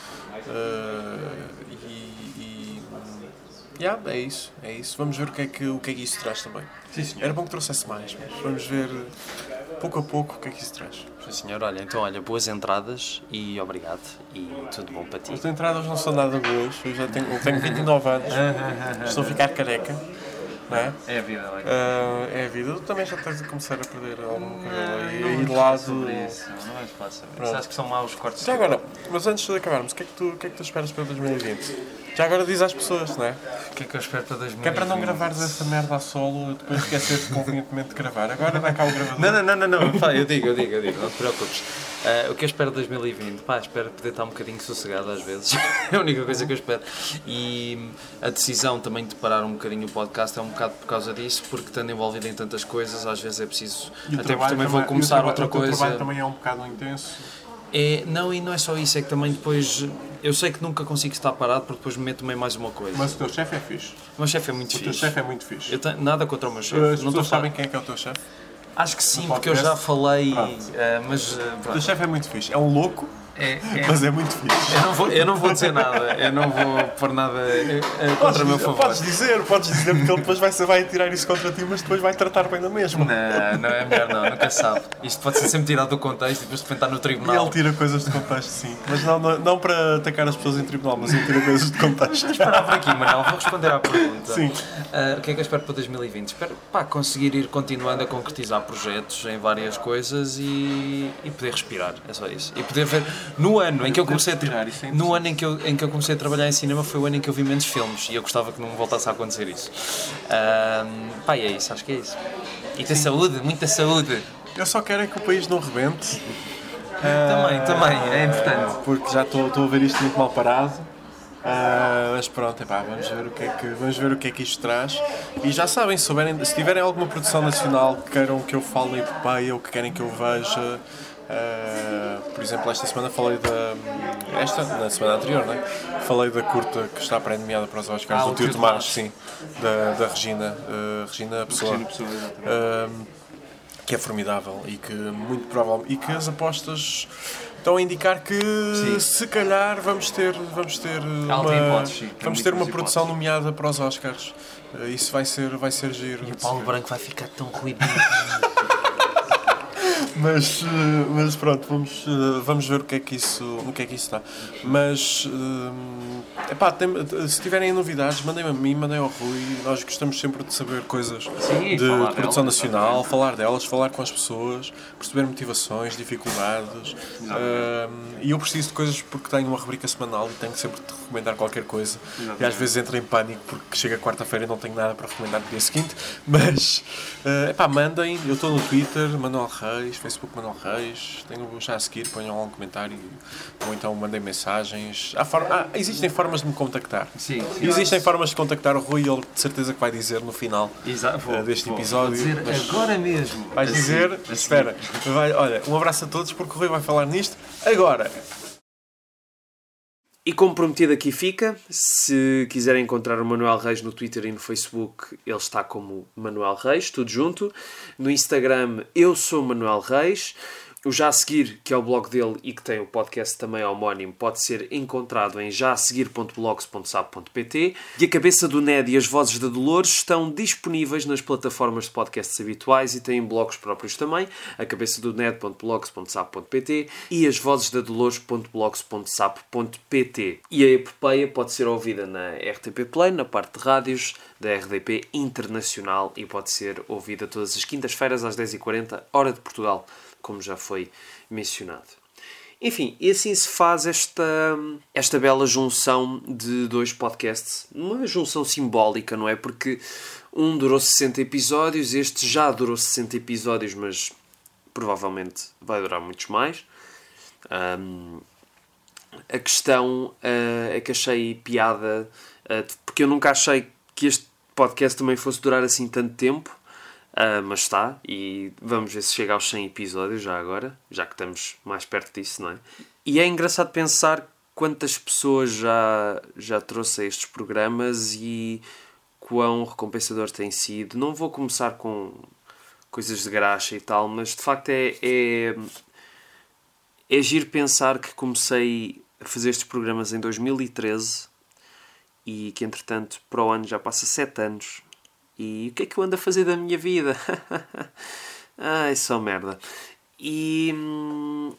[SPEAKER 2] Uh, e, e yeah, é isso, é isso. Vamos ver o que é que, o que, é que isso traz também.
[SPEAKER 3] Sim, senhor.
[SPEAKER 2] Era bom que trouxesse mais, mas vamos ver pouco a pouco o que é que isso traz.
[SPEAKER 3] Sim, senhor. Olha, então, olha, boas entradas e obrigado. E tudo bom para ti.
[SPEAKER 2] As entradas não são nada boas, eu já tenho, eu tenho vinte e nove anos, estou a ficar careca, não é?
[SPEAKER 3] É a vida, olha.
[SPEAKER 2] Uh, é a vida, tu também já tens de começar a perder algum cabelo e
[SPEAKER 3] Não
[SPEAKER 2] aí de
[SPEAKER 3] vamos
[SPEAKER 2] lado.
[SPEAKER 3] falar sobre isso. Não vamos falar sobre isso.
[SPEAKER 2] Pronto.
[SPEAKER 3] Acho que são maus cortes.
[SPEAKER 2] Já agora, mas antes de acabarmos, o que é que tu, o que é que tu esperas para dois mil e vinte? Já agora diz às pessoas, não é?
[SPEAKER 3] O que é que eu espero para dois mil e vinte?
[SPEAKER 2] Que é para não gravares essa merda a solo e depois esquecer-te convenientemente de gravar. Agora vai cá o gravador.
[SPEAKER 3] Não, não, não, não, não. Pá, eu digo, eu digo, eu digo, não te preocupes. Uh, o que eu espero de dois mil e vinte? Pá, espero poder estar um bocadinho sossegado às vezes. É a única coisa que eu espero. E a decisão também de parar um bocadinho o podcast é um bocado por causa disso, porque estando envolvido em tantas coisas, às vezes é preciso.
[SPEAKER 2] E o
[SPEAKER 3] Até porque
[SPEAKER 2] trabalho
[SPEAKER 3] também vou
[SPEAKER 2] e o
[SPEAKER 3] começar
[SPEAKER 2] traba-
[SPEAKER 3] outra
[SPEAKER 2] o teu
[SPEAKER 3] coisa.
[SPEAKER 2] trabalho também é um bocado intenso.
[SPEAKER 3] É, não, e não é só isso, é que também depois. Eu sei que nunca consigo estar parado porque depois me meto também mais uma coisa.
[SPEAKER 2] Mas o teu chefe é fixe.
[SPEAKER 3] O meu chefe é muito
[SPEAKER 2] O teu
[SPEAKER 3] fixe.
[SPEAKER 2] chefe é muito fixe.
[SPEAKER 3] Eu tenho nada contra o meu chefe.
[SPEAKER 2] As
[SPEAKER 3] Não
[SPEAKER 2] pessoas
[SPEAKER 3] estou a falar-
[SPEAKER 2] sabem quem é que é o teu chefe?
[SPEAKER 3] Acho que sim,
[SPEAKER 2] No
[SPEAKER 3] porque eu já
[SPEAKER 2] podcast?
[SPEAKER 3] falei,
[SPEAKER 2] Pronto.
[SPEAKER 3] eh, mas eh,
[SPEAKER 2] O teu
[SPEAKER 3] pronto.
[SPEAKER 2] chefe é muito fixe. É um louco,
[SPEAKER 3] É, é-
[SPEAKER 2] mas é muito fixe.
[SPEAKER 3] eu, não vou, eu não vou dizer nada, eu não vou pôr nada eh, eh, contra o meu
[SPEAKER 2] dizer,
[SPEAKER 3] favor.
[SPEAKER 2] podes dizer, podes dizer, porque ele depois vai, vai tirar isso contra ti, mas depois vai tratar bem da mesma.
[SPEAKER 3] Não, não é melhor não, nunca se sabe. Isto pode ser sempre tirado do contexto e depois de repente está no
[SPEAKER 2] E
[SPEAKER 3] tribunal.
[SPEAKER 2] ele tira coisas de contexto, sim. Mas não, não, não para atacar as pessoas em tribunal, mas ele tira coisas de contexto.
[SPEAKER 3] Vamos parar por aqui, Manuel, vou responder à pergunta.
[SPEAKER 2] Sim.
[SPEAKER 3] Ah, o que é que eu espero para dois mil e vinte? Espero pá, conseguir ir continuando a concretizar projetos em várias coisas e, e poder respirar, é só isso. E poder ver, no ano em que eu comecei a
[SPEAKER 2] respirar, isso é
[SPEAKER 3] no ano em que, eu, em que eu comecei a trabalhar em cinema foi o ano em que eu vi menos filmes e eu gostava que não voltasse a acontecer isso. Ah, pá, e é isso, acho que é isso. E ter saúde, muita saúde.
[SPEAKER 2] Eu só quero é que o país não rebente.
[SPEAKER 3] Também,
[SPEAKER 2] Ah,
[SPEAKER 3] também, é importante.
[SPEAKER 2] Porque já estou estou a ver isto muito mal parado. Uh, mas pronto, epá, vamos, ver o que é que, vamos ver o que é que isto traz. E já sabem, se, souberem, se tiverem alguma produção nacional que queiram que eu fale na epopeia ou que querem que eu veja, uh, por exemplo, esta semana falei da. Esta, na semana anterior, não é? Falei da curta que está pré-nomeada para os Oscars,
[SPEAKER 3] Ah,
[SPEAKER 2] do
[SPEAKER 3] o
[SPEAKER 2] Tio
[SPEAKER 3] Tio
[SPEAKER 2] Tomás,
[SPEAKER 3] Tomás.
[SPEAKER 2] sim, da, da Regina, uh, Regina Pessoa.
[SPEAKER 3] Regina Pessoa, exatamente.
[SPEAKER 2] Uh, que é formidável e que muito provavelmente e que as apostas estão a indicar que
[SPEAKER 3] Sim.
[SPEAKER 2] se calhar vamos ter vamos ter
[SPEAKER 3] Ela
[SPEAKER 2] uma
[SPEAKER 3] tem hipóteses, sim. Tem
[SPEAKER 2] vamos ter uma
[SPEAKER 3] muitas
[SPEAKER 2] produção
[SPEAKER 3] hipóteses.
[SPEAKER 2] nomeada para os Oscars. Uh, isso vai ser vai ser giro.
[SPEAKER 3] E o Paulo Branco vai ficar tão ruído.
[SPEAKER 2] Mas, uh, mas pronto, vamos, uh, vamos ver o que é que isso, no que é que isso está. Mas uh, epá, tem, se tiverem novidades, mandem-me a mim, mandem ao Rui. Nós gostamos sempre de saber coisas
[SPEAKER 3] Sim,
[SPEAKER 2] de,
[SPEAKER 3] falar
[SPEAKER 2] de produção
[SPEAKER 3] delas,
[SPEAKER 2] nacional,
[SPEAKER 3] exatamente.
[SPEAKER 2] falar delas, falar com as pessoas, perceber motivações, dificuldades. Uh, e eu preciso de coisas porque tenho uma rubrica semanal e tenho sempre de recomendar qualquer coisa.
[SPEAKER 3] Exatamente.
[SPEAKER 2] E às vezes entro em pânico porque chega quarta-feira e não tenho nada para recomendar no dia seguinte. Mas uh, epá, mandem, eu estou no Twitter, Manuel Reis, Facebook Manuel Reis, tenho já a seguir, ponham lá um comentário ou então mandem mensagens. Há forma, ah, existem formas de me contactar.
[SPEAKER 3] Sim.
[SPEAKER 2] Existem formas de contactar o Rui e ele de certeza que vai dizer no final
[SPEAKER 3] Exato.
[SPEAKER 2] uh, deste
[SPEAKER 3] Vou-
[SPEAKER 2] episódio.
[SPEAKER 3] vou dizer
[SPEAKER 2] Mas
[SPEAKER 3] agora mesmo.
[SPEAKER 2] vais
[SPEAKER 3] Assim,
[SPEAKER 2] dizer,
[SPEAKER 3] assim.
[SPEAKER 2] espera, vai, olha, um abraço a todos porque o Rui vai falar nisto agora.
[SPEAKER 1] E como prometido aqui fica, se quiserem encontrar o Manuel Reis no Twitter e no Facebook, ele está como Manuel Reis, tudo junto. No Instagram, eu sou Manuel Reis. O Já a Seguir, que é o blog dele e que tem o podcast também homónimo, pode ser encontrado em já a seguir ponto blogs ponto sap ponto pt. E a Cabeça do Ned e as Vozes da Dolores estão disponíveis nas plataformas de podcasts habituais e têm blogs próprios também, a cabeça do ned ponto blogs ponto sap ponto pt e as vozes da dolores ponto blogs ponto sap ponto pt. E a epopeia pode ser ouvida na R T P Play, na parte de rádios da R D P Internacional, e pode ser ouvida todas as quintas-feiras às dez e quarenta, hora de Portugal, como já foi mencionado. Enfim, e assim se faz esta, esta bela junção de dois podcasts. Uma junção simbólica, não é? Porque um durou sessenta episódios, este já durou sessenta episódios, mas provavelmente vai durar muitos mais. Um, a questão uh, é que achei piada, uh, porque eu nunca achei que este podcast também fosse durar assim tanto tempo. Uh, mas está, e vamos ver se chega aos cem episódios já agora, já que estamos mais perto disso, não é? E é engraçado pensar quantas pessoas já, já trouxe a estes programas e quão recompensador tem sido. Não vou começar com coisas de graxa e tal, mas de facto é, é, é giro pensar que comecei a fazer estes programas em dois mil e treze e que entretanto para o ano já passa sete anos. E o que é que eu ando a fazer da minha vida? Ai, só merda. E... Hum,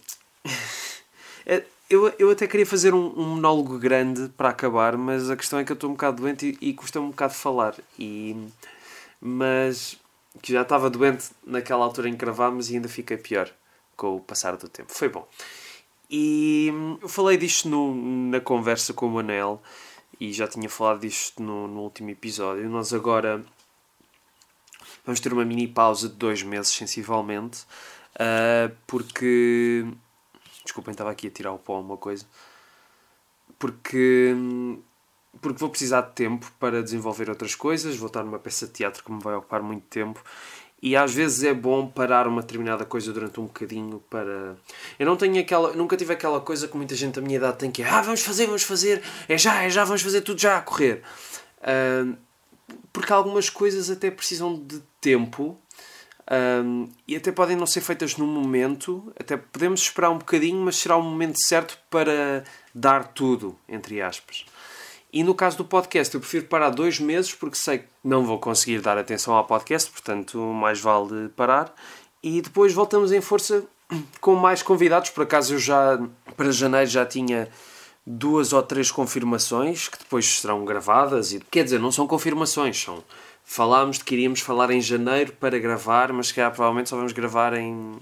[SPEAKER 1] eu, eu até queria fazer um, um monólogo grande para acabar, mas a questão é que eu estou um bocado doente e, e custa-me um bocado falar. E, mas que já estava doente naquela altura em que gravámos e ainda fiquei pior com o passar do tempo. Foi bom. E eu falei disto no, na conversa com o Manel e já tinha falado disto no, no último episódio. Nós agora... vamos ter uma mini pausa de dois meses, sensivelmente, uh, porque... Desculpem, estava aqui a tirar o pó uma coisa. Porque... Porque vou precisar de tempo para desenvolver outras coisas, vou estar numa peça de teatro que me vai ocupar muito tempo, e às vezes é bom parar uma determinada coisa durante um bocadinho para... Eu não tenho aquela... Nunca tive aquela coisa que muita gente da minha idade tem que é ah, vamos fazer, vamos fazer, é já, é já, vamos fazer tudo já a correr. Uh, porque algumas coisas até precisam de tempo um, e até podem não ser feitas no momento, até podemos esperar um bocadinho, mas será o momento certo para dar tudo, entre aspas. E no caso do podcast eu prefiro parar dois meses porque sei que não vou conseguir dar atenção ao podcast, portanto mais vale parar, e depois voltamos em força com mais convidados. Por acaso eu já para janeiro já tinha duas ou três confirmações que depois serão gravadas. E, quer dizer, não são confirmações, são... Falámos de que iríamos falar em janeiro para gravar, mas que provavelmente só vamos gravar em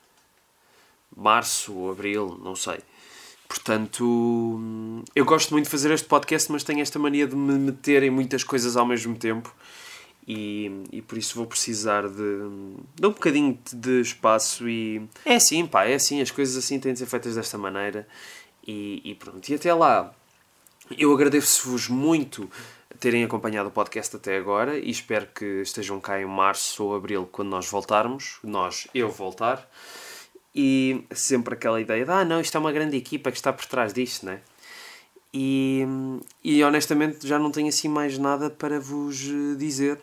[SPEAKER 1] março ou abril, não sei. Portanto, eu gosto muito de fazer este podcast, mas tenho esta mania de me meter em muitas coisas ao mesmo tempo e, e por isso vou precisar de, de um bocadinho de espaço. E é assim, pá, é assim, as coisas assim têm de ser feitas desta maneira. E, e pronto, e até lá Eu agradeço-vos muito terem acompanhado o podcast até agora e espero que estejam cá em março ou abril quando nós voltarmos. Nós, eu voltar. E sempre aquela ideia de, ah não, isto é uma grande equipa que está por trás disto, não é? E, e honestamente já não tenho assim mais nada para vos dizer.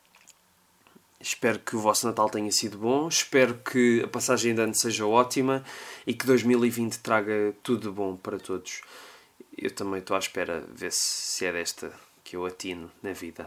[SPEAKER 1] Espero que o vosso Natal tenha sido bom, espero que a passagem de ano seja ótima e que dois mil e vinte traga tudo de bom para todos. Eu também estou à espera de ver se é desta que eu atino na vida.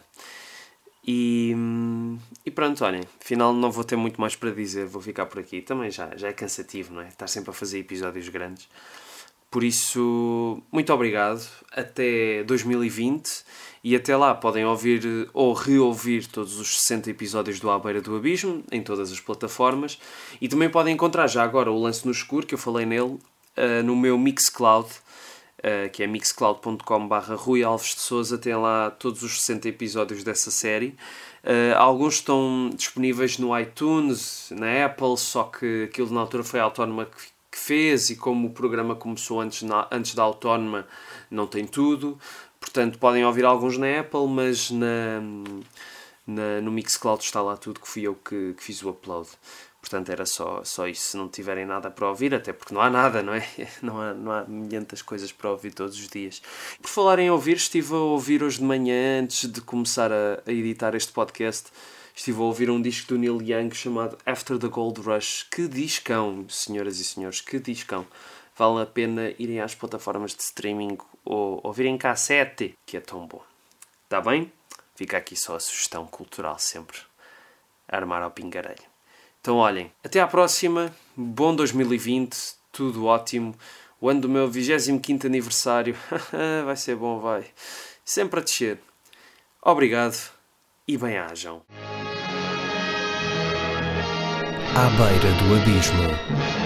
[SPEAKER 1] E, e pronto, olhem, afinal não vou ter muito mais para dizer, vou ficar por aqui. Também já, já é cansativo, não é? Estar sempre a fazer episódios grandes. Por isso, muito obrigado, até dois mil e vinte e até lá podem ouvir ou reouvir todos os sessenta episódios do À Beira do Abismo em todas as plataformas e também podem encontrar já agora o Lance no Escuro, que eu falei nele, no meu Mixcloud, que é mixcloud ponto com barra Rui Alves de Sousa. Tem lá todos os sessenta episódios dessa série. Alguns estão disponíveis no iTunes, na Apple, só que aquilo na altura foi a Autónoma que que fez e como o programa começou antes, na, antes da Autónoma não tem tudo, portanto podem ouvir alguns na Apple, mas na, na, no Mixcloud está lá tudo, que fui eu que, que fiz o upload, portanto era só, só isso, se não tiverem nada para ouvir, até porque não há nada, não é? Não há, não há milhentas coisas para ouvir todos os dias. Por falar em ouvir, estive a ouvir hoje de manhã, antes de começar a, a editar este podcast, estive a ouvir um disco do Neil Young chamado After the Gold Rush. Que discão, senhoras e senhores, que discão. Vale a pena irem às plataformas de streaming ou ouvirem cassete, que é tão bom. Está bem? Fica aqui só a sugestão cultural sempre. Armar ao pingarelho. Então olhem, até à próxima. Bom dois mil e vinte, tudo ótimo. O ano do meu vigésimo quinto aniversário. Vai ser bom, vai. Sempre a descer. Obrigado e bem-ajam.
[SPEAKER 4] À Beira do Abismo.